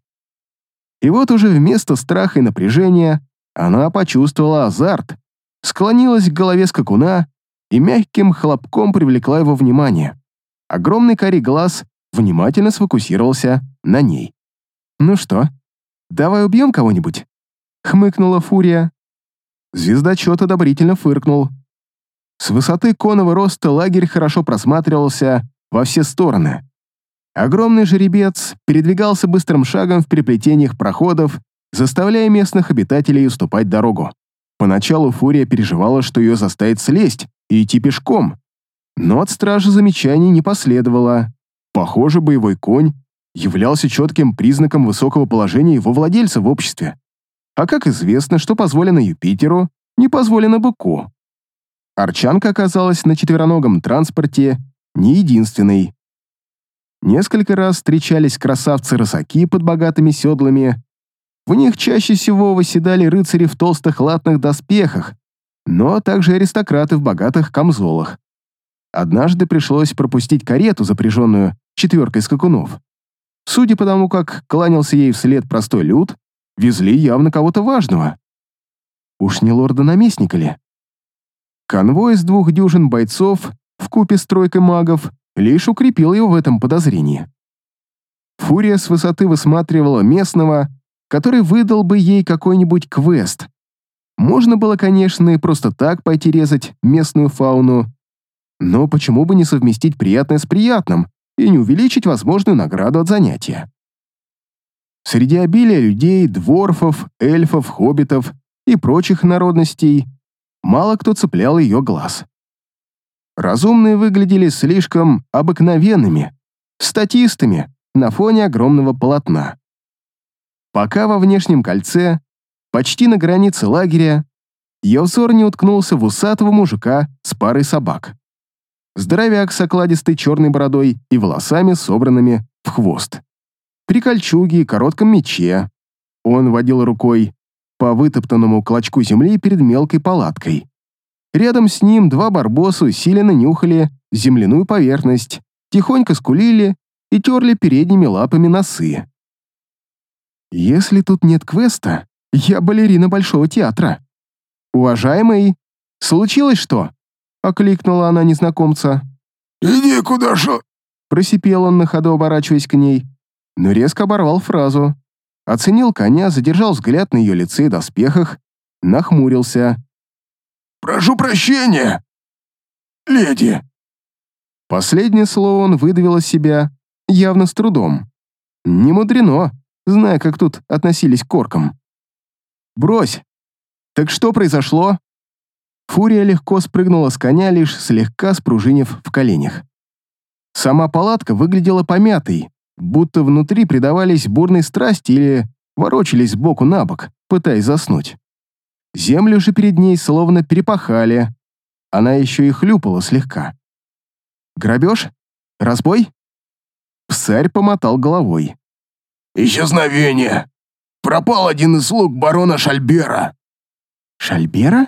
И вот уже вместо страха и напряжения она почувствовала азарт, склонилась к голове скакуна и мягким хлопком привлекла его внимание. Огромный карий глаз внимательно сфокусировался на ней. «Ну что, давай убьем кого-нибудь?» — хмыкнула Фурия. Звездочет одобрительно фыркнул. С высоты конного роста лагерь хорошо просматривался во все стороны. Огромный жеребец передвигался быстрым шагом в переплетениях проходов, заставляя местных обитателей уступать дорогу. Поначалу Фурия переживала, что ее заставит слезть и идти пешком, но от стражи замечаний не последовало. Похоже, боевой конь являлся четким признаком высокого положения его владельца в обществе. А как известно, что позволено Юпитеру, не позволено быку. Арчанка оказалась на четвероногом транспорте не единственной. Несколько раз встречались красавцы-рысаки под богатыми седлами. В них чаще всего восседали рыцари в толстых латных доспехах, но также аристократы в богатых камзолах. Однажды пришлось пропустить карету, запряженную четверкой скакунов. Судя по тому, как кланялся ей вслед простой люд, везли явно кого-то важного. Уж не лорда-наместника ли? Конвой из двух дюжин бойцов вкупе с тройкой магов лишь укрепил его в этом подозрении. Фурия с высоты высматривала местного, который выдал бы ей какой-нибудь квест, Можно было, конечно, и просто так пойти резать местную фауну, но почему бы не совместить приятное с приятным и не увеличить возможную награду от занятия? Среди обилия людей, дворфов, эльфов, хоббитов и прочих народностей мало кто цеплял ее глаз. Разумные выглядели слишком обыкновенными, статистами на фоне огромного полотна. Пока во внешнем кольце, почти на границе лагеря, ее взор не уткнулся в усатого мужика с парой собак. Здоровяк с окладистой черной бородой и волосами, собранными в хвост. При кольчуге и коротком мече. Он водил рукой по вытоптанному клочку земли перед мелкой палаткой. Рядом с ним два барбоса усиленно нюхали земляную поверхность, тихонько скулили и терли передними лапами носы. «Если тут нет квеста, я балерина Большого театра. Уважаемый, случилось что?» — окликнула она незнакомца. «Иди куда же...» — просипел он на ходу, оборачиваясь к ней, но резко оборвал фразу. Оценил коня, задержал взгляд на ее лице и доспехах, нахмурился. «Прошу прощения, леди!» Последнее слово он выдавил из себя явно с трудом. Не мудрено, зная, как тут относились к оркам. «Брось! Так что произошло?» Фурия легко спрыгнула с коня, лишь слегка спружинив в коленях. Сама палатка выглядела помятой, будто внутри предавались бурной страсти или ворочались сбоку на бок, пытаясь заснуть. Землю же перед ней словно перепахали. Она еще и хлюпала слегка. «Грабеж? Разбой?» Псарь помотал головой. «Исчезновение! Пропал один из слуг барона Шальбера!» «Шальбера?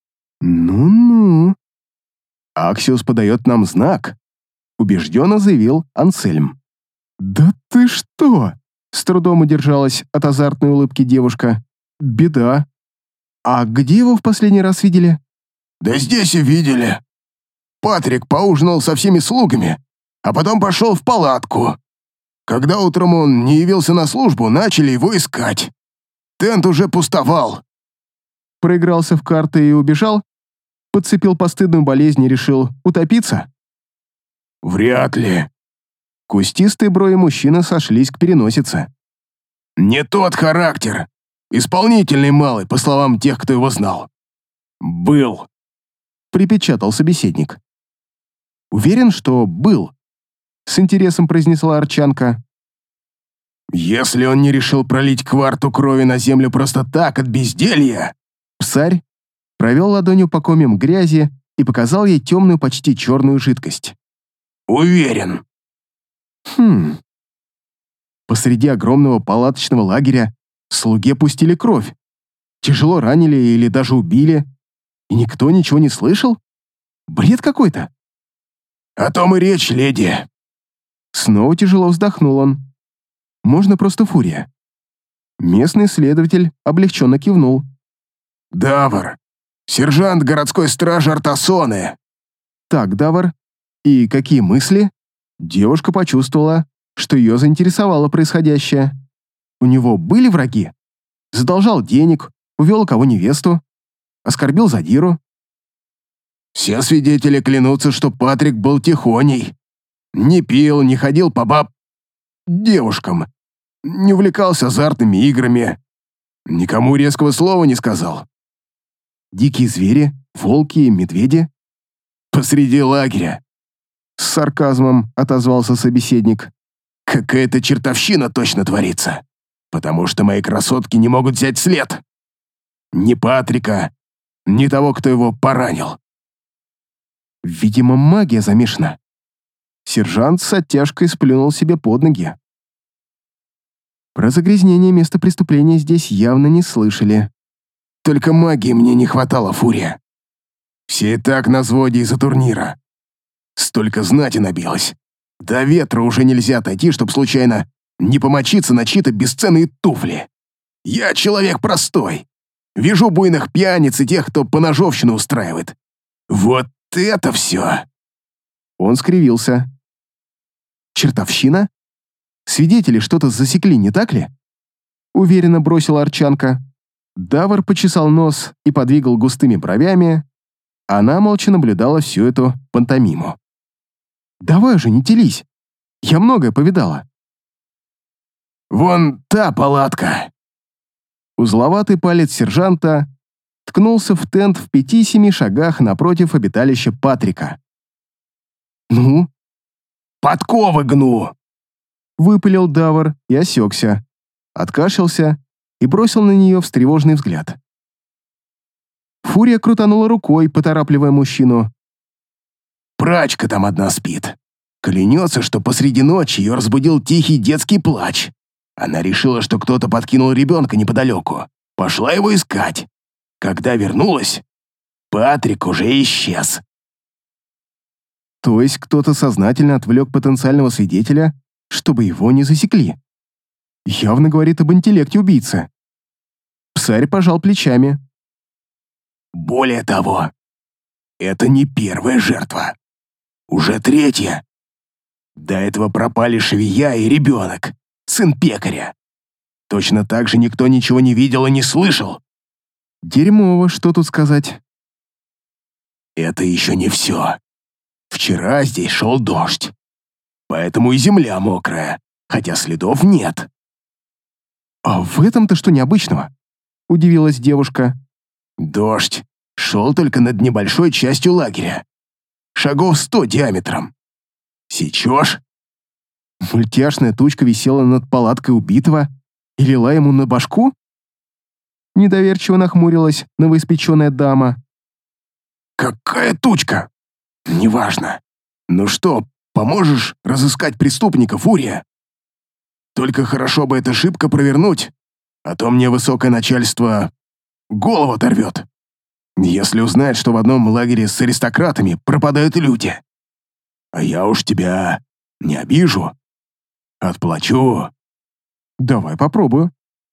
Ну-ну. Аксиус подает нам знак», — убежденно заявил Ансельм. «Да ты что?» — с трудом удержалась от азартной улыбки девушка. «Беда. А где его в последний раз видели?» «Да здесь и видели. Патрик поужинал со всеми слугами, а потом пошел в палатку. Когда утром он не явился на службу, начали его искать. Тент уже пустовал». Проигрался в карты и убежал? Подцепил постыдную болезнь и решил утопиться? «Вряд ли». Кустистые брови мужчины сошлись к переносице. «Не тот характер. Исполнительный малый, по словам тех, кто его знал. Был», — припечатал собеседник. «Уверен, что был», — с интересом произнесла Арчанка. «Если он не решил пролить кварту крови на землю просто так, от безделья...» Псарь провел ладонью по комьям грязи и показал ей темную, почти черную жидкость. «Уверен». Хм. Посреди огромного палаточного лагеря слуге пустили кровь. Тяжело ранили или даже убили. И никто ничего не слышал? Бред какой-то. «О том и речь, леди». Снова тяжело вздохнул он. Можно просто Фурия. Местный следователь облегченно кивнул. «Давар, сержант городской стражи Артасоны». Так, Давар, и какие мысли? Девушка почувствовала, что ее заинтересовало происходящее. У него были враги? Задолжал денег, увел у кого невесту, оскорбил задиру. «Все свидетели клянутся, что Патрик был тихоней. Не пил, не ходил по баб... девушкам, не увлекался азартными играми. Никому резкого слова не сказал». Дикие звери, волки, медведи? «Посреди лагеря», — с сарказмом отозвался собеседник. «Какая-то чертовщина точно творится, потому что мои красотки не могут взять след. Ни Патрика, ни того, кто его поранил». Видимо, магия замешана. Сержант с оттяжкой сплюнул себе под ноги. Про загрязнение места преступления здесь явно не слышали. «Только магии мне не хватало, Фурия. Все и так на взводе из-за турнира. Столько знати набилось. До ветра уже нельзя отойти, чтобы случайно не помочиться на чьи-то бесценные туфли. Я человек простой. Вижу буйных пьяниц и тех, кто поножовщину устраивает. Вот это все!» Он скривился. «Чертовщина? Свидетели что-то засекли, не так ли?» Уверенно бросила Арчанка. Давар почесал нос и подвигал густыми бровями, а она молча наблюдала всю эту пантомиму. «Давай же, не телись. Я многое повидала». «Вон та палатка!» Узловатый палец сержанта ткнулся в тент в пяти-семи шагах напротив обиталища Патрика. «Ну?» «Подковы гну!» Выпалил Давар и осекся, откашлялся и бросил на нее встревоженный взгляд. Фурия крутанула рукой, поторапливая мужчину. «Прачка там одна спит. Клянется, что посреди ночи ее разбудил тихий детский плач. Она решила, что кто-то подкинул ребенка неподалеку. Пошла его искать. Когда вернулась, Патрик уже исчез». То есть кто-то сознательно отвлек потенциального свидетеля, чтобы его не засекли. Явно говорит об интеллекте убийцы. Псарь пожал плечами. «Более того, это не первая жертва. Уже третья. До этого пропали швея и ребенок, сын пекаря. Точно так же никто ничего не видел и не слышал». Дерьмово, что тут сказать. «Это еще не все. Вчера здесь шел дождь, поэтому и земля мокрая, хотя следов нет». «А в этом-то что необычного?» — удивилась девушка. «Дождь шел только над небольшой частью лагеря. Шагов сто диаметром. Сечешь?» Мультяшная тучка висела над палаткой убитого и лила ему на башку? Недоверчиво нахмурилась новоиспеченная дама. «Какая тучка? Неважно. Ну что, поможешь разыскать преступника, Фурия? Только хорошо бы это шибко провернуть, а то мне высокое начальство голову оторвет, если узнает, что в одном лагере с аристократами пропадают люди. А я уж тебя не обижу. Отплачу». «Давай попробую».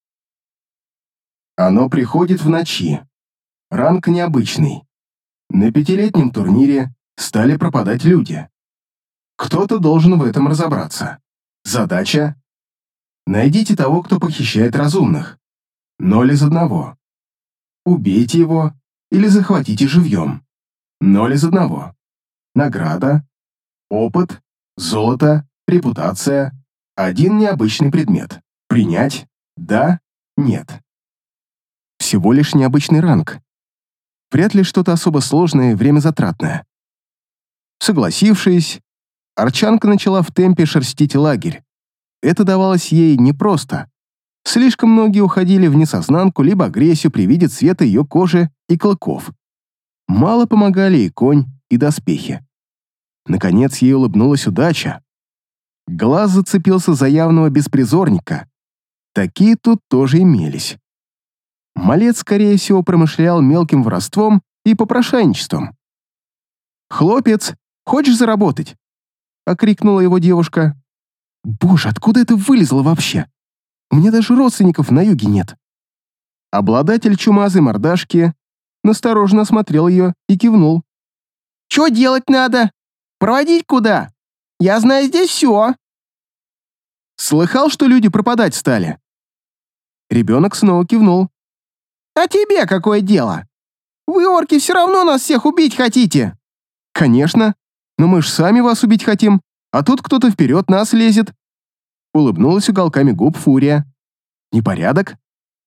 Оно приходит в ночи. Ранг необычный. На пятилетнем турнире стали пропадать люди. Кто-то должен в этом разобраться. Задача — найдите того, кто похищает разумных. Ноль из одного. Убейте его или захватите живьем. Ноль из одного. Награда, опыт, золото, репутация, один необычный предмет. Принять? Да? Нет. Всего лишь необычный ранг. Вряд ли что-то особо сложное и времязатратное. Согласившись, Арчанка начала в темпе шерстить лагерь. Это давалось ей непросто. Слишком многие уходили в несознанку либо агрессию при виде цвета ее кожи и клыков. Мало помогали и конь, и доспехи. Наконец ей улыбнулась удача. Глаз зацепился за явного беспризорника. Такие тут тоже имелись. Малец, скорее всего, промышлял мелким воровством и попрошайничеством. «Хлопец, хочешь заработать?» — окрикнула его девушка. «Боже, откуда это вылезло вообще? У меня даже родственников на юге нет». Обладатель чумазой мордашки настороженно осмотрел ее и кивнул. «Чё делать надо? Проводить куда? Я знаю здесь все». «Слыхал, что люди пропадать стали?» Ребенок снова кивнул. «А тебе какое дело? Вы, орки, все равно нас всех убить хотите». «Конечно, но мы ж сами вас убить хотим, а тут кто-то вперед нас лезет». Улыбнулась уголками губ Фурия. «Непорядок?»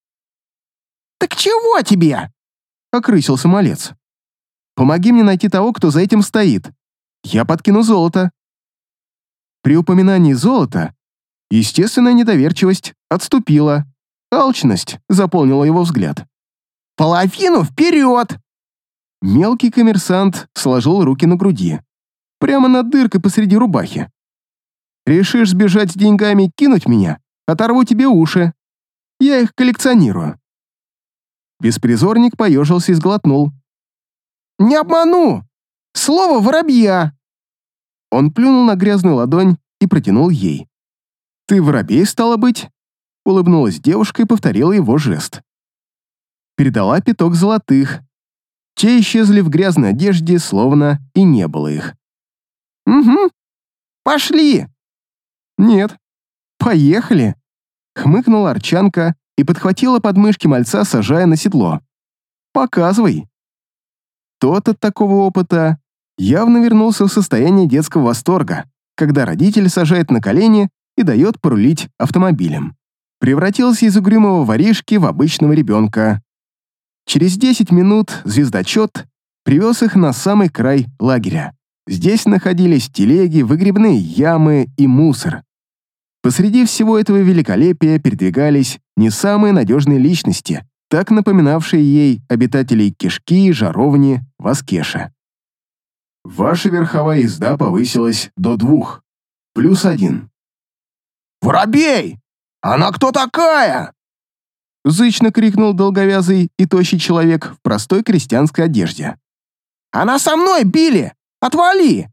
«Так чего тебе?» — окрысился малец. «Помоги мне найти того, кто за этим стоит. Я подкину золото». При упоминании золота естественная недоверчивость отступила. Алчность заполнила его взгляд. «Половину вперед!» Мелкий коммерсант сложил руки на груди, прямо над дыркой посреди рубахи. «Решишь сбежать с деньгами, кинуть меня? Оторву тебе уши. Я их коллекционирую». Беспризорник поежился и сглотнул. «Не обману! Слово воробья!» Он плюнул на грязную ладонь и протянул ей. «Ты воробей, стало быть?» Улыбнулась девушка и повторила его жест. Передала пяток золотых. Те исчезли в грязной одежде, словно и не было их. «Угу. Пошли!» «Нет. Поехали!» Хмыкнула Арчанка и подхватила подмышки мальца, сажая на седло. «Показывай!» Тот от такого опыта явно вернулся в состояние детского восторга, когда родитель сажает на колени и дает порулить автомобилем. Превратился из угрюмого воришки в обычного ребенка. Через десять минут звездочет привез их на самый край лагеря. Здесь находились телеги, выгребные ямы и мусор. Посреди всего этого великолепия передвигались не самые надежные личности, так напоминавшие ей обитателей Кишки, Жаровни, Васкеша. Ваша верховая езда повысилась до двух, плюс один. «Воробей! Она кто такая?» Зычно крикнул долговязый и тощий человек в простой крестьянской одежде. «Она со мной, Билли! Отвали!»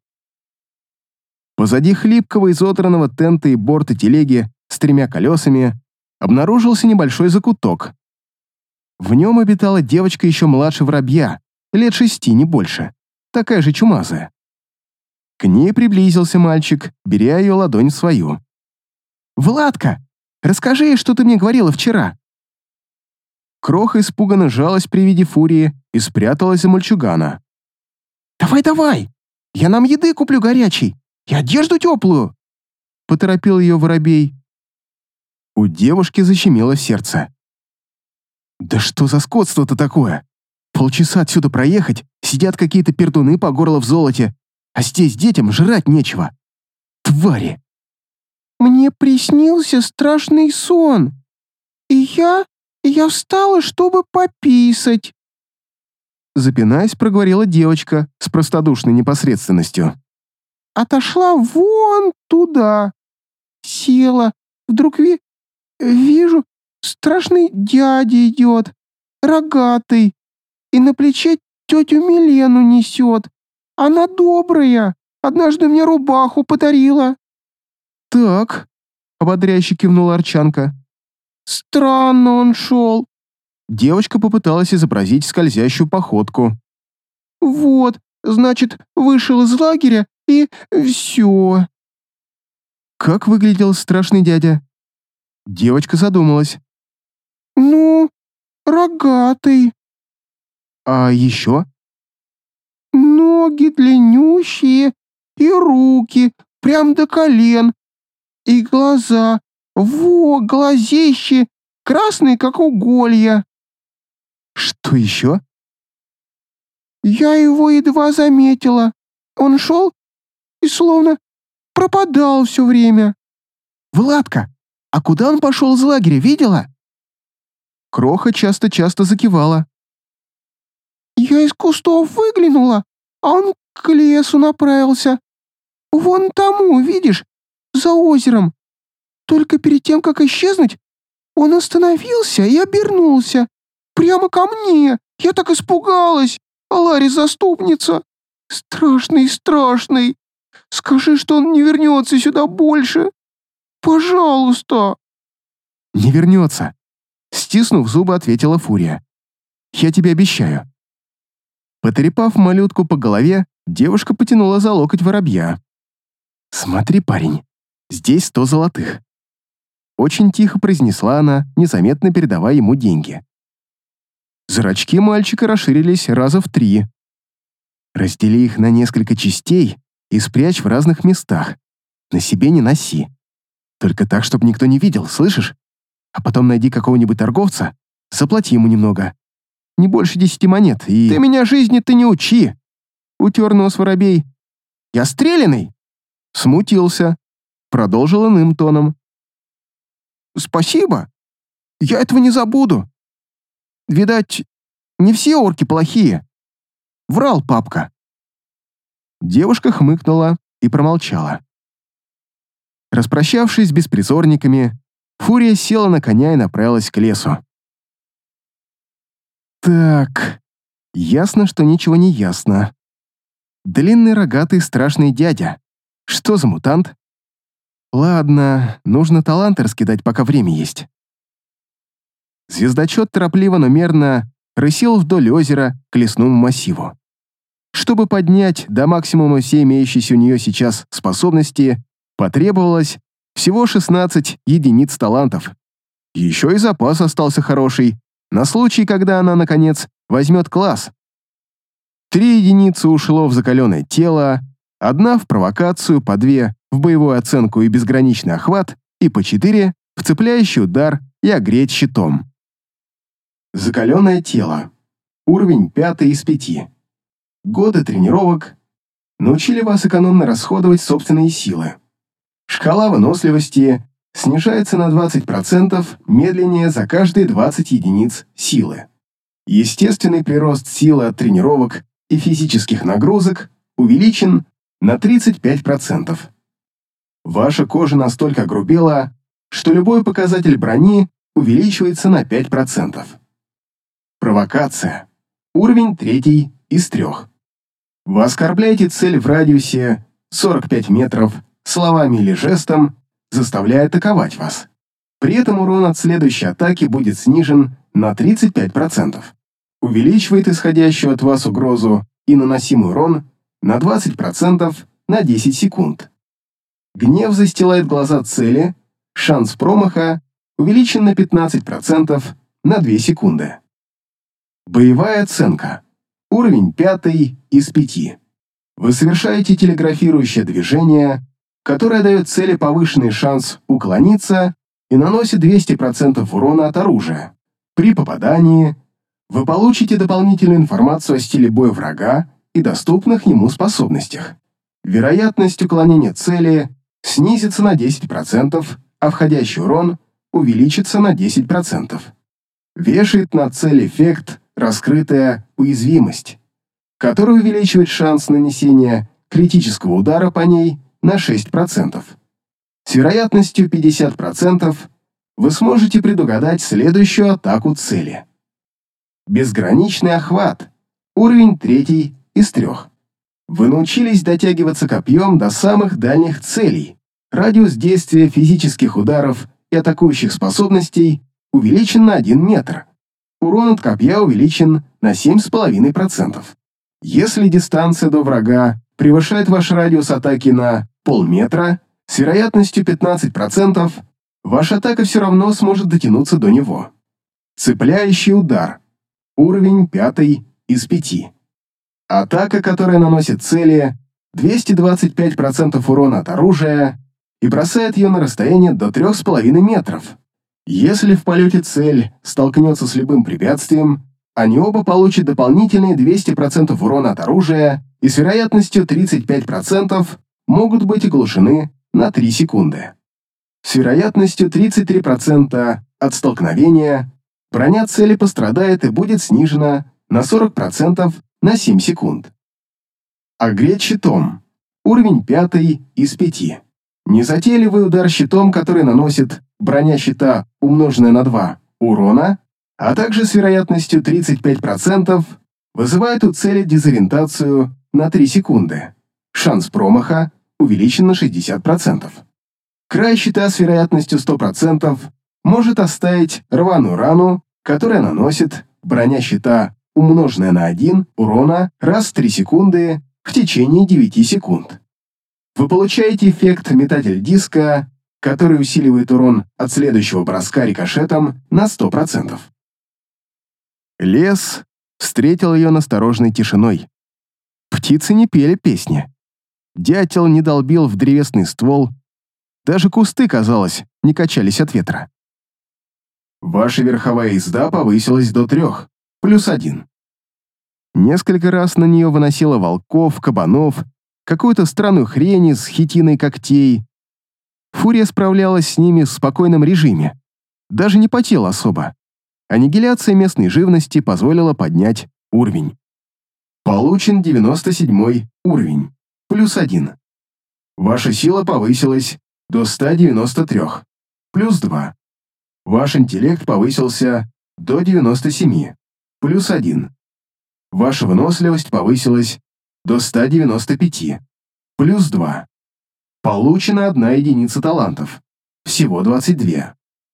Позади хлипкого изодранного тента и борта телеги с тремя колесами обнаружился небольшой закуток. В нем обитала девочка еще младше воробья, лет шести, не больше, такая же чумазая. К ней приблизился мальчик, беря ее ладонь в свою. «Владка, расскажи ей, что ты мне говорила вчера». Кроха испуганно сжалась при виде фурии и спряталась за мальчугана. «Давай, давай! Я нам еды куплю горячей и одежду теплую!» — поторопил ее воробей. У девушки защемило сердце. «Да что за скотство-то такое? Полчаса отсюда проехать, сидят какие-то пердуны по горло в золоте, а здесь детям жрать нечего. Твари!» «Мне приснился страшный сон, и я... я встала, чтобы пописать», — запинаясь, проговорила девочка с простодушной непосредственностью. «Отошла вон туда, села, вдруг ви... вижу, страшный дядя идет, рогатый, и на плече тетю Милену несет. Она добрая, однажды мне рубаху подарила». «Так», — ободряюще кивнула Арчанка. «Странно он шел». Девочка попыталась изобразить скользящую походку. «Вот, значит, вышел из лагеря и все». «Как выглядел страшный дядя?» Девочка задумалась. «Ну, рогатый». «А еще?» «Ноги длиннющие и руки прям до колен. И глаза, во, глазищи, красные, как уголья». «Что еще?» «Я его едва заметила. Он шел и словно пропадал все время». «Владка, а куда он пошел из лагеря, видела?» Кроха часто-часто закивала. «Я из кустов выглянула, а он к лесу направился. Вон тому, видишь, за озером. Только перед тем, как исчезнуть, он остановился и обернулся. Прямо ко мне. Я так испугалась. Алари заступница. Страшный, страшный. Скажи, что он не вернется сюда больше. Пожалуйста». «Не вернется», — стиснув зубы, ответила Фурия. «Я тебе обещаю». Потрепав малютку по голове, девушка потянула за локоть воробья. «Смотри, парень, здесь сто золотых». Очень тихо произнесла она, незаметно передавая ему деньги. Зрачки мальчика расширились раза в три. «Раздели их на несколько частей и спрячь в разных местах. На себе не носи. Только так, чтобы никто не видел, слышишь? А потом найди какого-нибудь торговца, заплати ему немного. Не больше десяти монет, и...» «Ты меня жизни ты не учи!» — утер нос воробей. «Я стреляный!» Смутился. Продолжил иным тоном. «Спасибо. Я этого не забуду. Видать, не все орки плохие. Врал папка». Девушка хмыкнула и промолчала. Распрощавшись с беспризорниками, Фурия села на коня и направилась к лесу. Так, ясно, что ничего не ясно. Длинный рогатый страшный дядя. Что за мутант? Ладно, нужно таланты раскидать, пока время есть. Звездочет торопливо, но мерно рысил вдоль озера к лесному массиву. Чтобы поднять до максимума все имеющиеся у нее сейчас способности, потребовалось всего шестнадцать единиц талантов. Еще и запас остался хороший, на случай, когда она, наконец, возьмет класс. Три единицы ушло в закаленное тело, одна в провокацию, по две в боевую оценку и безграничный охват, и по четыре в цепляющий удар и огреть щитом. Закаленное тело. Уровень пятый из пяти. Годы тренировок научили вас экономно расходовать собственные силы. Шкала выносливости снижается на двадцать процентов медленнее за каждые двадцать единиц силы. Естественный прирост силы от тренировок и физических нагрузок увеличен на тридцать пять процентов. Ваша кожа настолько огрубела, что любой показатель брони увеличивается на пять процентов. Провокация. Уровень третий из трех. Вы оскорбляете цель в радиусе сорок пять метров словами или жестом, заставляя атаковать вас. При этом урон от следующей атаки будет снижен на тридцать пять процентов. Увеличивает исходящую от вас угрозу и наносимый урон на двадцать процентов на десять секунд. Гнев застилает глаза цели, шанс промаха увеличен на пятнадцать процентов на две секунды. Боевая оценка. Уровень пятый из пяти. Вы совершаете телеграфирующее движение, которое дает цели повышенный шанс уклониться и наносит двести процентов урона от оружия. При попадании вы получите дополнительную информацию о стиле боя врага и доступных ему способностях. Вероятность уклонения цели снизится на десять процентов, а входящий урон увеличится на десять процентов. Вешает на цель эффект «Раскрытая уязвимость», который увеличивает шанс нанесения критического удара по ней на шесть процентов. С вероятностью пятьдесят процентов вы сможете предугадать следующую атаку цели. Безграничный охват. Уровень третий из трех. Вы научились дотягиваться копьем до самых дальних целей. Радиус действия физических ударов и атакующих способностей увеличен на один метр. Урон от копья увеличен на семь целых пять десятых процента. Если дистанция до врага превышает ваш радиус атаки на полметра, с вероятностью пятнадцать процентов ваша атака все равно сможет дотянуться до него. Цепляющий удар. Уровень пятый из пяти. Атака, которая наносит цели двести двадцать пять процентов урона от оружия и бросает ее на расстояние до трёх с половиной метров. Если в полете цель столкнется с любым препятствием, они оба получат дополнительные двести процентов урона от оружия и с вероятностью тридцать пять процентов могут быть оглушены на три секунды. С вероятностью тридцать три процента от столкновения броня цели пострадает и будет снижена на сорок процентов на семь секунд. Огреть щитом. Уровень пятый из пяти. Незатейливый удар щитом, который наносит броня щита, умноженная на два, урона, а также с вероятностью тридцать пять процентов вызывает у цели дезориентацию на три секунды. Шанс промаха увеличен на шестьдесят процентов. Край щита с вероятностью сто процентов может оставить рваную рану, которая наносит броня щита, умноженная на один, урона раз в три секунды в течение девяти секунд. Вы получаете эффект метатель диска, который усиливает урон от следующего броска рикошетом на сто процентов. Лес встретил ее настороженной тишиной. Птицы не пели песни. Дятел не долбил в древесный ствол. Даже кусты, казалось, не качались от ветра. Ваша верховая езда повысилась до трех, плюс один. Несколько раз на нее выносило волков, кабанов, какую-то странную хрень из хитиной когтей. Фурия справлялась с ними в спокойном режиме. Даже не потела особо. Аннигиляция местной живности позволила поднять уровень. Получен девяносто седьмой уровень, плюс один. Ваша сила повысилась до ста девяноста трёх, плюс два. Ваш интеллект повысился до девяноста семи, плюс один. Ваша выносливость повысилась до ста девяноста пяти, плюс два. Получена одна единица талантов, всего двадцать две.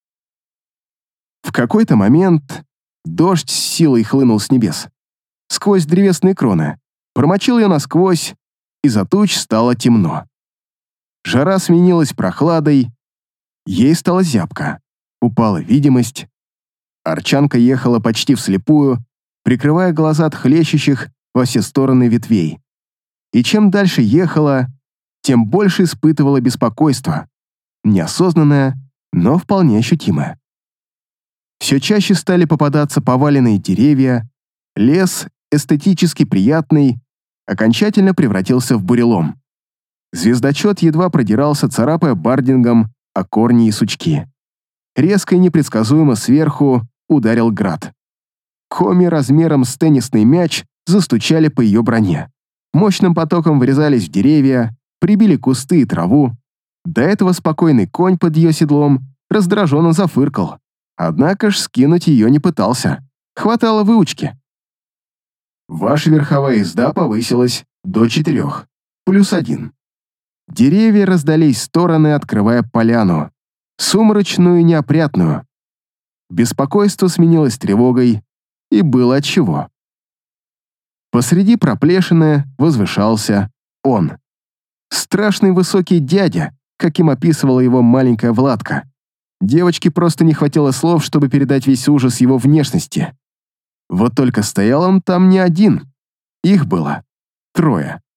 В какой-то момент дождь с силой хлынул с небес. Сквозь древесные кроны, промочил ее насквозь, и за туч стало темно. Жара сменилась прохладой, ей стало зябко. упала видимость. Арчанка ехала почти вслепую, прикрывая глаза от хлещущих во все стороны ветвей. И чем дальше ехала, тем больше испытывала беспокойство. Неосознанное, но вполне ощутимое. Все чаще стали попадаться поваленные деревья, лес, эстетически приятный, окончательно превратился в бурелом. Звездочет едва продирался, царапая бардингом о корни и сучки. Резко и непредсказуемо сверху ударил град. Комья размером с теннисный мяч застучали по ее броне. Мощным потоком врезались в деревья, прибили кусты и траву. До этого спокойный конь под ее седлом раздраженно зафыркал. Однако ж скинуть ее не пытался. Хватало выучки. Ваша верховая езда повысилась до четырех. Плюс один. Деревья раздались в стороны, открывая поляну. Сумрачную и неопрятную. Беспокойство сменилось тревогой, и было отчего. Посреди проплешины возвышался он. Страшный высокий дядя, каким описывала его маленькая Владка. Девочке просто не хватило слов, чтобы передать весь ужас его внешности. Вот только стоял он там не один. Их было трое.